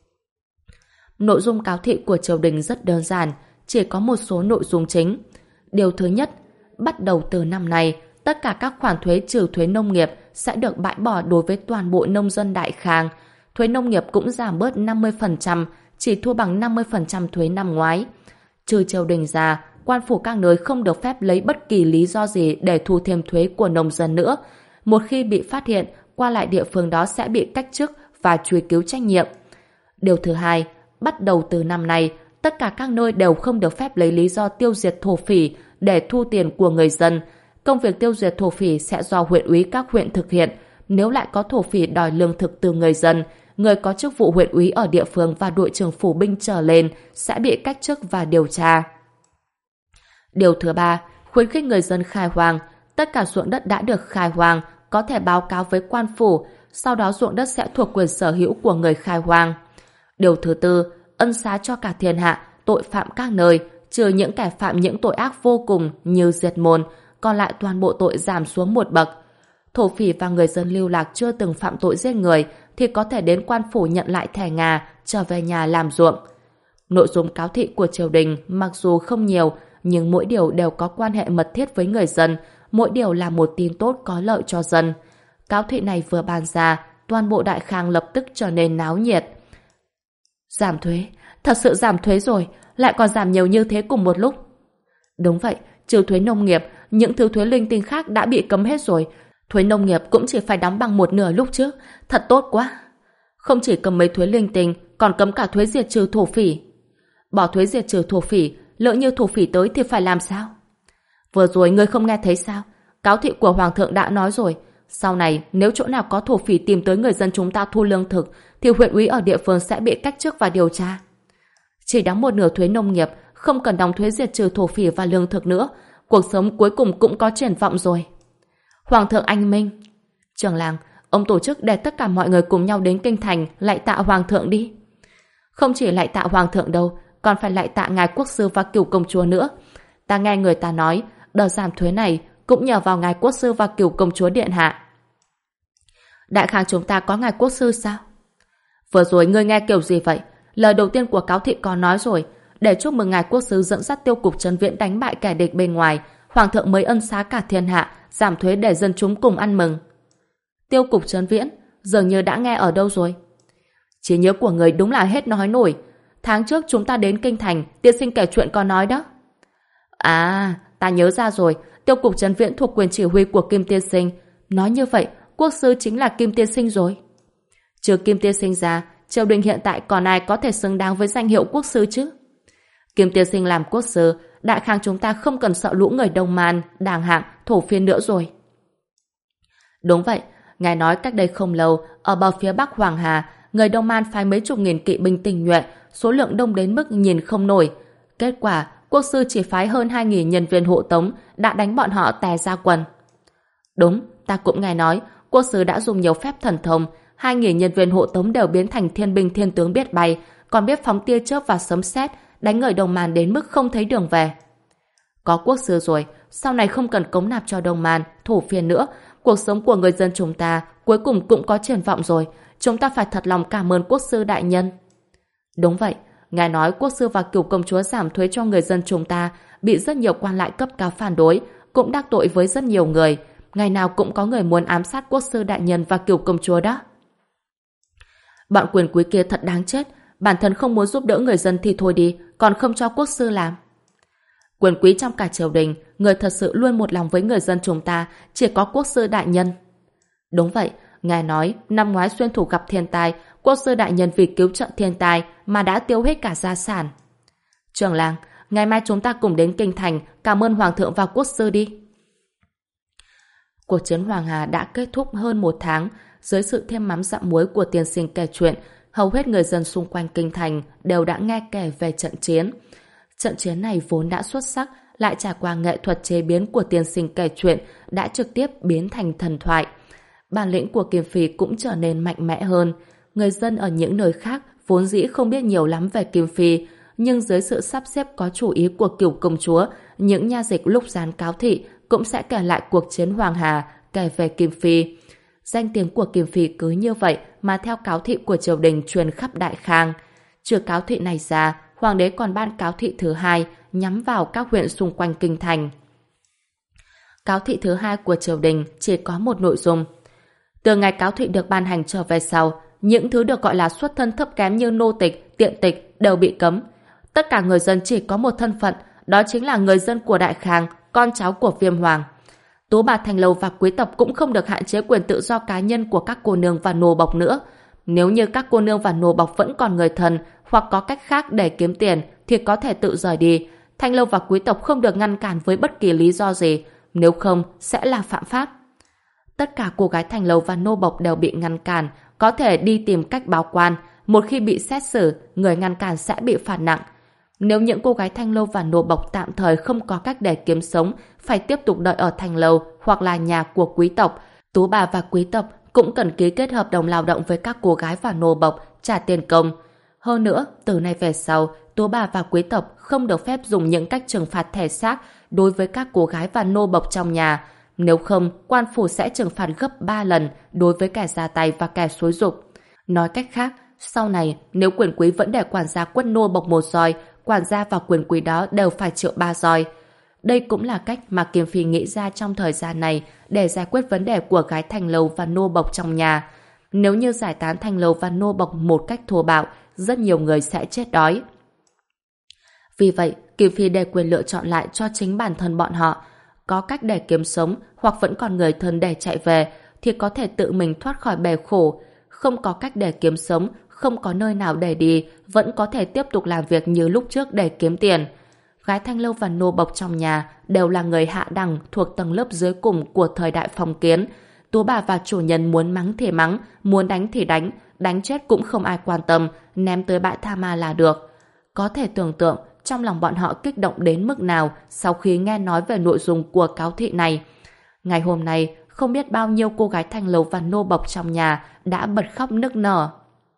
Nội dung cáo thị của triều đình rất đơn giản, chỉ có một số nội dung chính. Điều thứ nhất, bắt đầu từ năm nay, tất cả các khoản thuế trừ thuế nông nghiệp sẽ được bãi bỏ đối với toàn bộ nông dân Đại Khang. Thuế nông nghiệp cũng giảm bớt năm mươi phần trăm, chỉ thu bằng năm mươi phần trăm thuế năm ngoái. Trừ triều đình ra, quan phủ các nơi không được phép lấy bất kỳ lý do gì để thu thêm thuế của nông dân nữa. Một khi bị phát hiện, qua lại địa phương đó sẽ bị cách chức và truy cứu trách nhiệm. Điều thứ hai, bắt đầu từ năm nay, tất cả các nơi đều không được phép lấy lý do tiêu diệt thổ phỉ để thu tiền của người dân. Công việc tiêu diệt thổ phỉ sẽ do huyện úy các huyện thực hiện. Nếu lại có thổ phỉ đòi lương thực từ người dân, người có chức vụ huyện úy ở địa phương và đội trưởng phủ binh trở lên sẽ bị cách chức và điều tra. Điều thứ ba, khuyến khích người dân khai hoang. Tất cả ruộng đất đã được khai hoang có thể báo cáo với quan phủ, sau đó ruộng đất sẽ thuộc quyền sở hữu của người khai hoang. Điều thứ tư, ân xá cho cả thiên hạ, tội phạm các nơi, trừ những kẻ phạm những tội ác vô cùng như diệt môn, còn lại toàn bộ tội giảm xuống một bậc. Thổ phỉ và người dân lưu lạc chưa từng phạm tội giết người thì có thể đến quan phủ nhận lại thẻ ngà, trở về nhà làm ruộng. Nội dung cáo thị của triều đình mặc dù không nhiều, nhưng mỗi điều đều có quan hệ mật thiết với người dân, mỗi điều là một tin tốt có lợi cho dân. Cáo thị này vừa ban ra, toàn bộ Đại Khang lập tức trở nên náo nhiệt. Giảm thuế, thật sự giảm thuế rồi, lại còn giảm nhiều như thế cùng một lúc. Đúng vậy, trừ thuế nông nghiệp, những thứ thuế linh tinh khác đã bị cấm hết rồi. Thuế nông nghiệp cũng chỉ phải đóng bằng một nửa lúc trước, thật tốt quá. Không chỉ cấm mấy thuế linh tinh, còn cấm cả thuế diệt trừ thổ phỉ. Bỏ thuế diệt trừ thổ phỉ, lỡ như thổ phỉ tới thì phải làm sao? Vừa rồi ngươi không nghe thấy sao? Cáo thị của Hoàng thượng đã nói rồi, sau này nếu chỗ nào có thổ phỉ tìm tới người dân chúng ta thu lương thực, thì huyện úy ở địa phương sẽ bị cách chức và điều tra. Chỉ đóng một nửa thuế nông nghiệp không cần đóng thuế diệt trừ thổ phỉ và lương thực nữa, cuộc sống cuối cùng cũng có triển vọng rồi. Hoàng thượng anh minh. Trường làng, ông tổ chức để tất cả mọi người cùng nhau đến kinh thành lạy tạ hoàng thượng đi. Không chỉ lạy tạ hoàng thượng đâu, còn phải lạy tạ ngài quốc sư và cửu công chúa nữa. Ta nghe người ta nói, đợt giảm thuế này cũng nhờ vào ngài quốc sư và cửu công chúa điện hạ. Đại khang chúng ta có ngài quốc sư sao? Vừa rồi ngươi nghe kiểu gì vậy? Lời đầu tiên của cáo thị có nói rồi, để chúc mừng ngài quốc sư dẫn dắt tiêu cục trấn viễn đánh bại kẻ địch bên ngoài, hoàng thượng mới ân xá cả thiên hạ, giảm thuế để dân chúng cùng ăn mừng. Tiêu cục trấn viễn, dường như đã nghe ở đâu rồi? Trí nhớ của người đúng là hết nói nổi. Tháng trước chúng ta đến kinh thành, tiên sinh kể chuyện có nói đó. À, ta nhớ ra rồi, tiêu cục trấn viễn thuộc quyền chỉ huy của Kim tiên sinh. Nói như vậy, quốc sư chính là Kim tiên sinh rồi. Trừ Kim tiên sinh ra, triều đình hiện tại còn ai có thể xứng đáng với danh hiệu quốc sư chứ? Kim tiên sinh làm quốc sư, đại khang chúng ta không cần sợ lũ người Đông Man, Đàng Hạng, Thổ Phiên nữa rồi. Đúng vậy, ngài nói cách đây không lâu, ở bờ phía bắc Hoàng Hà, người Đông Man phái mấy chục nghìn kỵ binh tinh nhuệ, số lượng đông đến mức nhìn không nổi. Kết quả, quốc sư chỉ phái hơn hai nghìn nhân viên hộ tống, đã đánh bọn họ tè ra quần. Đúng, ta cũng nghe nói, quốc sư đã dùng nhiều phép thần thông, hai nghìn nhân viên hộ tống đều biến thành thiên binh thiên tướng biết bay, còn biết phóng tia chớp và sấm sét, đánh người Đông Man đến mức không thấy đường về. Có quốc sư rồi, sau này không cần cống nạp cho Đông Man, Thổ Phiên nữa, cuộc sống của người dân chúng ta cuối cùng cũng có triển vọng rồi, chúng ta phải thật lòng cảm ơn quốc sư đại nhân. Đúng vậy, ngài nói quốc sư và cửu công chúa giảm thuế cho người dân chúng ta, bị rất nhiều quan lại cấp cao phản đối, cũng đắc tội với rất nhiều người, ngày nào cũng có người muốn ám sát quốc sư đại nhân và cửu công chúa đó. Bọn quyền quý kia thật đáng chết, bản thân không muốn giúp đỡ người dân thì thôi đi, còn không cho quốc sư làm. Quyền quý trong cả triều đình, người thật sự luôn một lòng với người dân chúng ta, chỉ có quốc sư đại nhân. Đúng vậy, ngài nói năm ngoái xuyên thủ gặp thiên tai, quốc sư đại nhân vì cứu trợ thiên tai mà đã tiêu hết cả gia sản. Trường làng, ngày mai chúng ta cùng đến kinh thành cảm ơn hoàng thượng và quốc sư đi. Cuộc chiến Hoàng Hà đã kết thúc hơn một tháng, dưới sự thêm mắm dặm muối của tiên sinh kể chuyện, hầu hết người dân xung quanh kinh thành đều đã nghe kể về trận chiến. Trận chiến này vốn đã xuất sắc, lại trải qua nghệ thuật chế biến của tiên sinh kể chuyện đã trực tiếp biến thành thần thoại. Bản lĩnh của Kim Phi cũng trở nên mạnh mẽ hơn. Người dân ở những nơi khác vốn dĩ không biết nhiều lắm về Kim Phi, nhưng dưới sự sắp xếp có chủ ý của cửu công chúa, những nha dịch lúc gián cáo thị cũng sẽ kể lại cuộc chiến Hoàng Hà, kể về Kim Phi. Danh tiếng của Kim Phi cứ như vậy mà theo cáo thị của triều đình truyền khắp Đại Khang. Trừ cáo thị này ra, hoàng đế còn ban cáo thị thứ hai nhắm vào các huyện xung quanh kinh thành. Cáo thị thứ hai của triều đình chỉ có một nội dung. Từ ngày cáo thị được ban hành trở về sau, những thứ được gọi là xuất thân thấp kém như nô tịch, tiện tịch đều bị cấm. Tất cả người dân chỉ có một thân phận, đó chính là người dân của Đại Khang, con cháu của Viêm Hoàng. Tú bà Thành Lâu và quý tộc cũng không được hạn chế quyền tự do cá nhân của các cô nương và nô bộc nữa. Nếu như các cô nương và nô bộc vẫn còn người thân hoặc có cách khác để kiếm tiền thì có thể tự rời đi. Thanh Lâu và quý tộc không được ngăn cản với bất kỳ lý do gì, nếu không sẽ là phạm pháp. Tất cả cô gái Thanh Lâu và nô bộc đều bị ngăn cản, có thể đi tìm cách báo quan. Một khi bị xét xử, người ngăn cản sẽ bị phạt nặng. Nếu những cô gái Thanh Lâu và nô bộc tạm thời không có cách để kiếm sống, phải tiếp tục đợi ở Thanh Lâu hoặc là nhà của quý tộc, tú bà và quý tộc cũng cần ký kết hợp đồng lao động với các cô gái và nô bộc, trả tiền công. Hơn nữa, từ nay về sau, tú bà và quý tộc không được phép dùng những cách trừng phạt thể xác đối với các cô gái và nô bộc trong nhà. Nếu không, quan phủ sẽ trừng phạt gấp ba lần đối với kẻ ra tay và kẻ xúi giục. Nói cách khác, sau này, nếu quyền quý vẫn để quản gia quất nô bộc một roi, quản gia và quyền quý đó đều phải chịu ba roi. Đây cũng là cách mà Kim Phi nghĩ ra trong thời gian này để giải quyết vấn đề của gái Thanh Lâu và nô bộc trong nhà. Nếu như giải tán Thanh Lâu và nô bộc một cách thô bạo, rất nhiều người sẽ chết đói. Vì vậy, Kim Phi để quyền lựa chọn lại cho chính bản thân bọn họ. Có cách để kiếm sống hoặc vẫn còn người thân để chạy về thì có thể tự mình thoát khỏi bể khổ. Không có cách để kiếm sống, không có nơi nào để đi, vẫn có thể tiếp tục làm việc như lúc trước để kiếm tiền. Gái Thanh Lâu và nô bộc trong nhà đều là người hạ đẳng thuộc tầng lớp dưới cùng của thời đại phong kiến. Tú bà và chủ nhân muốn mắng thì mắng, muốn đánh thì đánh, đánh chết cũng không ai quan tâm, ném tới bãi tha ma là được. Có thể tưởng tượng trong lòng bọn họ kích động đến mức nào sau khi nghe nói về nội dung của cáo thị này. Ngày hôm nay, không biết bao nhiêu cô gái thanh lầu và nô bộc trong nhà đã bật khóc nức nở.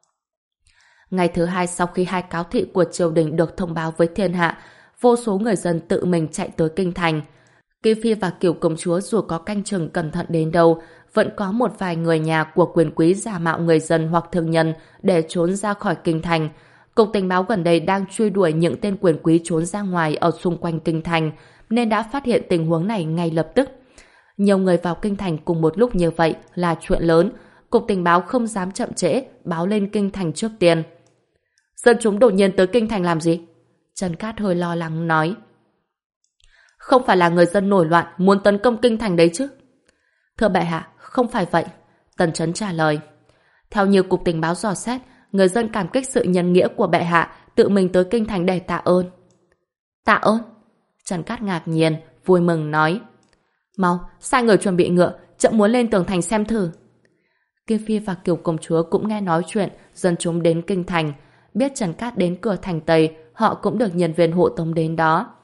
Ngày thứ hai sau khi hai cáo thị của triều đình được thông báo với thiên hạ, vô số người dân tự mình chạy tới kinh thành. Kim Phi và Kiều công chúa dù có canh chừng cẩn thận đến đâu, vẫn có một vài người nhà của quyền quý giả mạo người dân hoặc thương nhân để trốn ra khỏi kinh thành. Cục tình báo gần đây đang truy đuổi những tên quyền quý trốn ra ngoài ở xung quanh kinh thành, nên đã phát hiện tình huống này ngay lập tức. Nhiều người vào kinh thành cùng một lúc như vậy là chuyện lớn. Cục tình báo không dám chậm trễ, báo lên kinh thành trước tiên. Dân chúng đột nhiên tới kinh thành làm gì? Trần Cát hơi lo lắng nói. Không phải là người dân nổi loạn muốn tấn công kinh thành đấy chứ? Thưa bệ hạ, không phải vậy. Tần Chấn trả lời. Theo như cục tình báo dò xét, người dân cảm kích sự nhân nghĩa của bệ hạ, tự mình tới kinh thành để tạ ơn. Tạ ơn? Trần Cát ngạc nhiên, vui mừng nói. Mau, sai người chuẩn bị ngựa, chậm muốn lên tường thành xem thử. Kim Phi và Kiều công chúa cũng nghe nói chuyện dân chúng đến kinh thành. Biết Trần Cát đến cửa thành Tây, họ cũng được nhân viên hộ tống đến đó.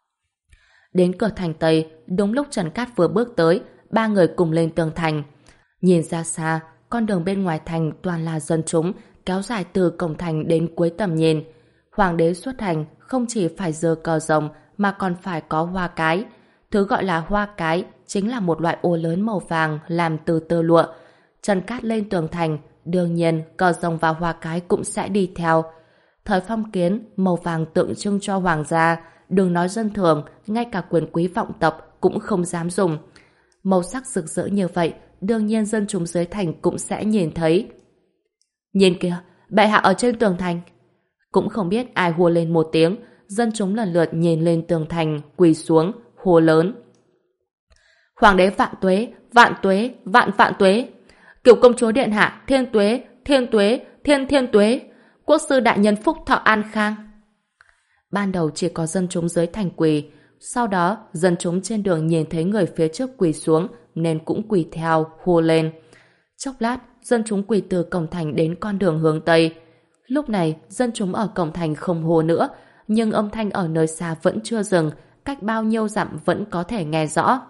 Đến cửa thành Tây, đúng lúc Trần Cát vừa bước tới, ba người cùng lên tường thành. Nhìn ra xa, con đường bên ngoài thành toàn là dân chúng, kéo dài từ cổng thành đến cuối tầm nhìn. Hoàng đế xuất hành không chỉ phải giơ cờ rồng mà còn phải có hoa cái. Thứ gọi là hoa cái chính là một loại ô lớn màu vàng làm từ tơ lụa. Trần Cát lên tường thành, đương nhiên cờ rồng và hoa cái cũng sẽ đi theo. Thời phong kiến, màu vàng tượng trưng cho hoàng gia, đừng nói dân thường, ngay cả quyền quý vọng tộc cũng không dám dùng. Màu sắc rực rỡ như vậy, đương nhiên dân chúng dưới thành cũng sẽ nhìn thấy. Nhìn kìa, bệ hạ ở trên tường thành. Cũng không biết ai hô lên một tiếng, dân chúng lần lượt nhìn lên tường thành, quỳ xuống, hô lớn. Hoàng đế vạn tuế, vạn tuế, vạn vạn tuế. Kiều công chúa điện hạ, thiên tuế, thiên tuế, thiên thiên tuế. Quốc sư đại nhân phúc thọ an khang. Ban đầu chỉ có dân chúng dưới thành quỳ, sau đó dân chúng trên đường nhìn thấy người phía trước quỳ xuống nên cũng quỳ theo, hô lên. Chốc lát, dân chúng quỳ từ cổng thành đến con đường hướng Tây. Lúc này, dân chúng ở cổng thành không hô nữa, nhưng âm thanh ở nơi xa vẫn chưa dừng, cách bao nhiêu dặm vẫn có thể nghe rõ.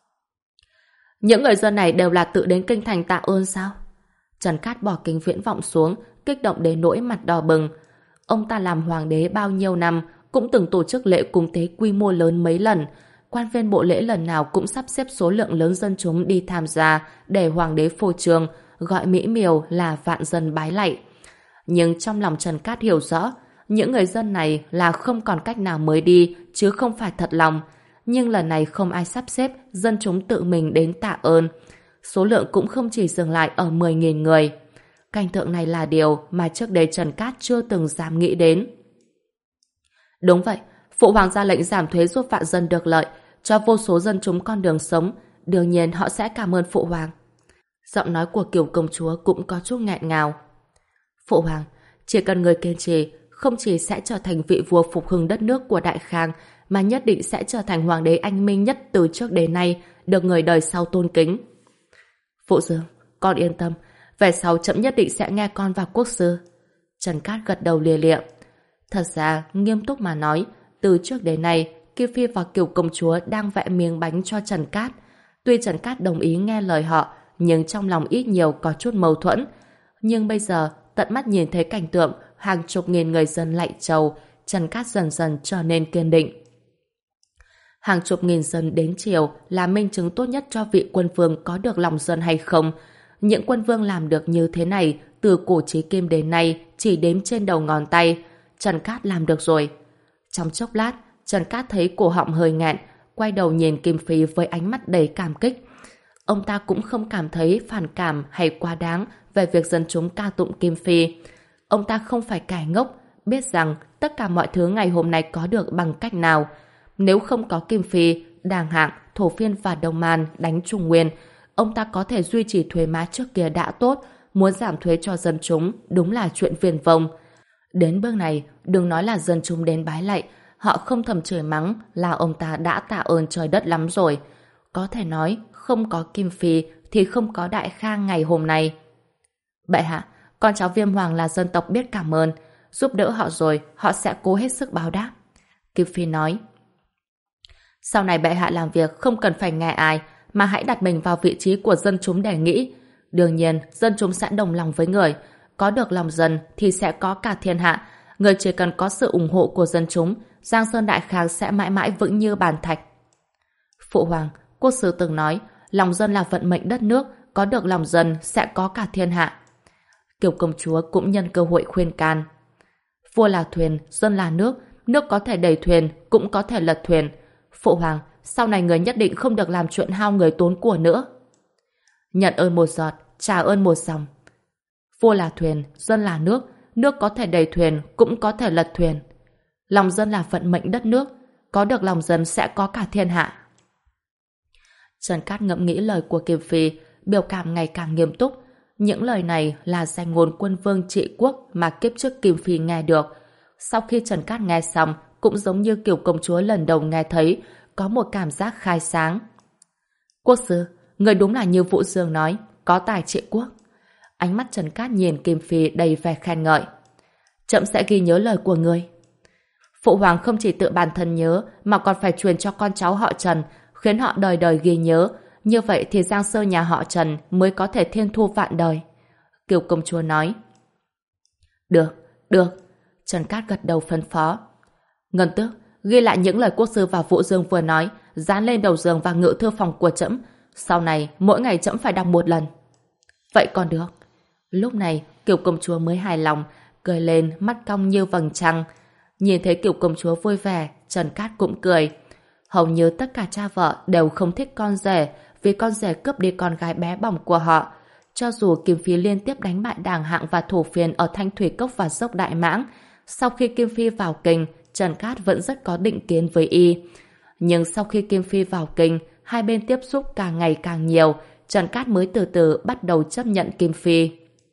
Những người dân này đều là tự đến kinh thành tạ ơn sao? Trần Cát bỏ kính viễn vọng xuống, kích động đến nỗi mặt đỏ bừng. Ông ta làm hoàng đế bao nhiêu năm, cũng từng tổ chức lễ cúng tế quy mô lớn mấy lần. Quan viên bộ lễ lần nào cũng sắp xếp số lượng lớn dân chúng đi tham gia để hoàng đế phô trương, gọi mỹ miều là vạn dân bái lạy. Nhưng trong lòng Trần Cát hiểu rõ, những người dân này là không còn cách nào mới đi, chứ không phải thật lòng. Nhưng lần này không ai sắp xếp, dân chúng tự mình đến tạ ơn. Số lượng cũng không chỉ dừng lại ở mười nghìn người. Cảnh tượng này là điều mà trước đây Trần Cát chưa từng dám nghĩ đến. Đúng vậy, phụ hoàng ra lệnh giảm thuế giúp vạn dân được lợi, cho vô số dân chúng con đường sống. Đương nhiên họ sẽ cảm ơn phụ hoàng. Giọng nói của Kiều công chúa cũng có chút nghẹn ngào. Phụ hoàng, chỉ cần người kiên trì, không chỉ sẽ trở thành vị vua phục hưng đất nước của Đại Khang, mà nhất định sẽ trở thành hoàng đế anh minh nhất từ trước đến nay, được người đời sau tôn kính. Phụ Dương, con yên tâm, về sau chậm nhất định sẽ nghe con và quốc sư. Trần Cát gật đầu lìa lịa. Thật ra, nghiêm túc mà nói, từ trước đến nay, Kim Phi và Kiều công chúa đang vẽ miếng bánh cho Trần Cát. Tuy Trần Cát đồng ý nghe lời họ, nhưng trong lòng ít nhiều có chút mâu thuẫn. Nhưng bây giờ, tận mắt nhìn thấy cảnh tượng hàng chục nghìn người dân lạy chầu, Trần Cát dần dần trở nên kiên định. Hàng chục nghìn dân đến chiều là minh chứng tốt nhất cho vị quân vương có được lòng dân hay không. Những quân vương làm được như thế này từ cổ chí kim đến nay chỉ đếm trên đầu ngón tay. Trần Cát làm được rồi. Trong chốc lát, Trần Cát thấy cổ họng hơi nghẹn, quay đầu nhìn Kim Phi với ánh mắt đầy cảm kích. Ông ta cũng không cảm thấy phản cảm hay quá đáng về việc dân chúng ca tụng Kim Phi. Ông ta không phải kẻ ngốc, biết rằng tất cả mọi thứ ngày hôm nay có được bằng cách nào. Nếu không có Kim Phi, Đàng Hạng, Thổ Phiên và Đông Man đánh Trung Nguyên, ông ta có thể duy trì thuế má trước kia đã tốt, muốn giảm thuế cho dân chúng đúng là chuyện viển vông. Đến bước này, đừng nói là dân chúng đến bái lạy, họ không thầm chửi mắng là ông ta đã tạ ơn trời đất lắm rồi. Có thể nói, không có Kim Phi thì không có Đại Khang ngày hôm nay. Bệ hạ, con cháu Viêm Hoàng là dân tộc biết cảm ơn, giúp đỡ họ rồi, họ sẽ cố hết sức báo đáp. Kim Phi nói. Sau này bệ hạ làm việc không cần phải nghe ai, mà hãy đặt mình vào vị trí của dân chúng để nghĩ. Đương nhiên, dân chúng sẽ đồng lòng với người. Có được lòng dân thì sẽ có cả thiên hạ. Người chỉ cần có sự ủng hộ của dân chúng, Giang Sơn Đại Khang sẽ mãi mãi vững như bàn thạch. Phụ hoàng, quốc sư từng nói, lòng dân là vận mệnh đất nước, có được lòng dân sẽ có cả thiên hạ. Kiều công chúa cũng nhân cơ hội khuyên can. Vua là thuyền, dân là nước, nước có thể đẩy thuyền, cũng có thể lật thuyền. Phụ hoàng, sau này người nhất định không được làm chuyện hao người tốn của nữa. Nhận ơn một giọt, trả ơn một dòng. Vua là thuyền, dân là nước, nước có thể đẩy thuyền, cũng có thể lật thuyền. Lòng dân là vận mệnh đất nước, có được lòng dân sẽ có cả thiên hạ. Trần Cát ngẫm nghĩ lời của Kim Phi, biểu cảm ngày càng nghiêm túc. Những lời này là danh ngôn quân vương trị quốc mà kiếp trước Kim Phi nghe được. Sau khi Trần Cát nghe xong, cũng giống như Kiều công chúa lần đầu nghe thấy, có một cảm giác khai sáng. Quốc sư, người đúng là như Vũ Dương nói, có tài trị quốc. Ánh mắt Trần Cát nhìn Kim Phi đầy vẻ khen ngợi. Trẫm sẽ ghi nhớ lời của người. Phụ hoàng không chỉ tự bản thân nhớ, mà còn phải truyền cho con cháu họ Trần, khiến họ đời đời ghi nhớ. Như vậy thì Giang Sơn nhà họ Trần mới có thể thiên thu vạn đời. Kiều công chúa nói. Được, được. Trần Cát gật đầu phân phó. Ngân tước, ghi lại những lời quốc sư và Vũ Dương vừa nói, dán lên đầu giường và ngự thư phòng của trẫm. Sau này, mỗi ngày trẫm phải đọc một lần. Vậy còn được. Lúc này, Kiều công chúa mới hài lòng, cười lên, mắt cong như vầng trăng. Nhìn thấy Kiều công chúa vui vẻ, Trần Cát cũng cười. Hầu như tất cả cha vợ đều không thích con rể, vì con rể cướp đi con gái bé bỏng của họ. Cho dù Kim Phi liên tiếp đánh bại Đàng Hạng và Thổ Phiền ở Thanh Thủy Cốc và Dốc Đại Mãng, sau khi Kim Phi vào kinh, Trần Cát vẫn rất có định kiến với y. Nhưng sau khi Kim Phi vào kinh, hai bên tiếp xúc càng ngày càng nhiều, Trần Cát mới từ từ bắt đầu chấp nhận Kim Phi.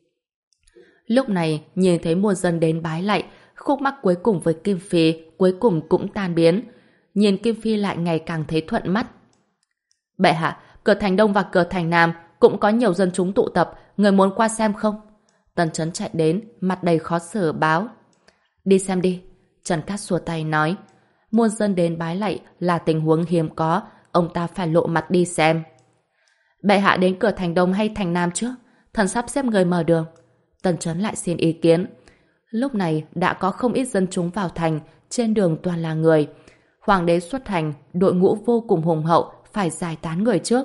Lúc này, nhìn thấy muôn dân đến bái lạy, khúc mắc cuối cùng với Kim Phi cuối cùng cũng tan biến. Nhìn Kim Phi lại ngày càng thấy thuận mắt. Bệ hạ, cửa thành Đông và cửa thành Nam cũng có nhiều dân chúng tụ tập, người muốn qua xem không? Tần Chấn chạy đến, mặt đầy khó xử báo. Đi xem đi. Trần Cát xua tay nói. Muôn dân đến bái lạy là tình huống hiếm có, ông ta phải lộ mặt đi xem. Bệ hạ đến cửa thành Đông hay thành Nam trước? Thần sắp xếp người mở đường. Tần Chấn lại xin ý kiến. Lúc này đã có không ít dân chúng vào thành, trên đường toàn là người. Hoàng đế xuất hành, đội ngũ vô cùng hùng hậu, phải giải tán người trước.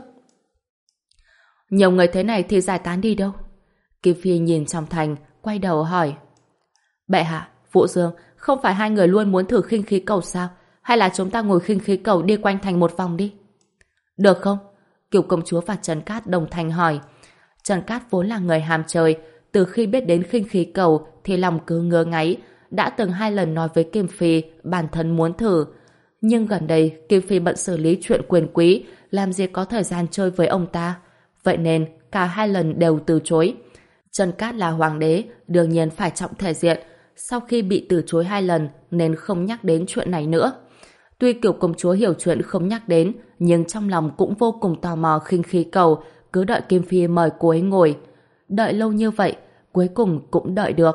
Nhiều người thế này thì giải tán đi đâu? Kim Phi nhìn trong thành, quay đầu hỏi. Bệ hạ, Vũ Dương, không phải hai người luôn muốn thử khinh khí cầu sao? Hay là chúng ta ngồi khinh khí cầu đi quanh thành một vòng đi? Được không? Kiều công chúa và Trần Cát đồng thanh hỏi. Trần Cát vốn là người ham chơi, từ khi biết đến khinh khí cầu thì lòng cứ ngơ ngáy, đã từng hai lần nói với Kim Phi bản thân muốn thử. Nhưng gần đây Kim Phi bận xử lý chuyện quyền quý, làm gì có thời gian chơi với ông ta. Vậy nên cả hai lần đều từ chối. Trần Cát là hoàng đế, đương nhiên phải trọng thể diện. Sau khi bị từ chối hai lần nên không nhắc đến chuyện này nữa. Tuy Kiều công chúa hiểu chuyện không nhắc đến, nhưng trong lòng cũng vô cùng tò mò khinh khí cầu, cứ đợi Kim Phi mời cô ấy ngồi. Đợi lâu như vậy, cuối cùng cũng đợi được.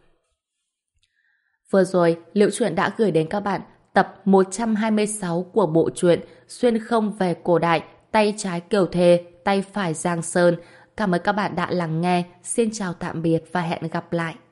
Vừa rồi, Liễu Chuyện đã gửi đến các bạn tập một trăm hai mươi sáu của bộ truyện Xuyên không về cổ đại, tay trái Kiều Thê, tay phải Giang Sơn. Cảm ơn các bạn đã lắng nghe. Xin chào tạm biệt và hẹn gặp lại.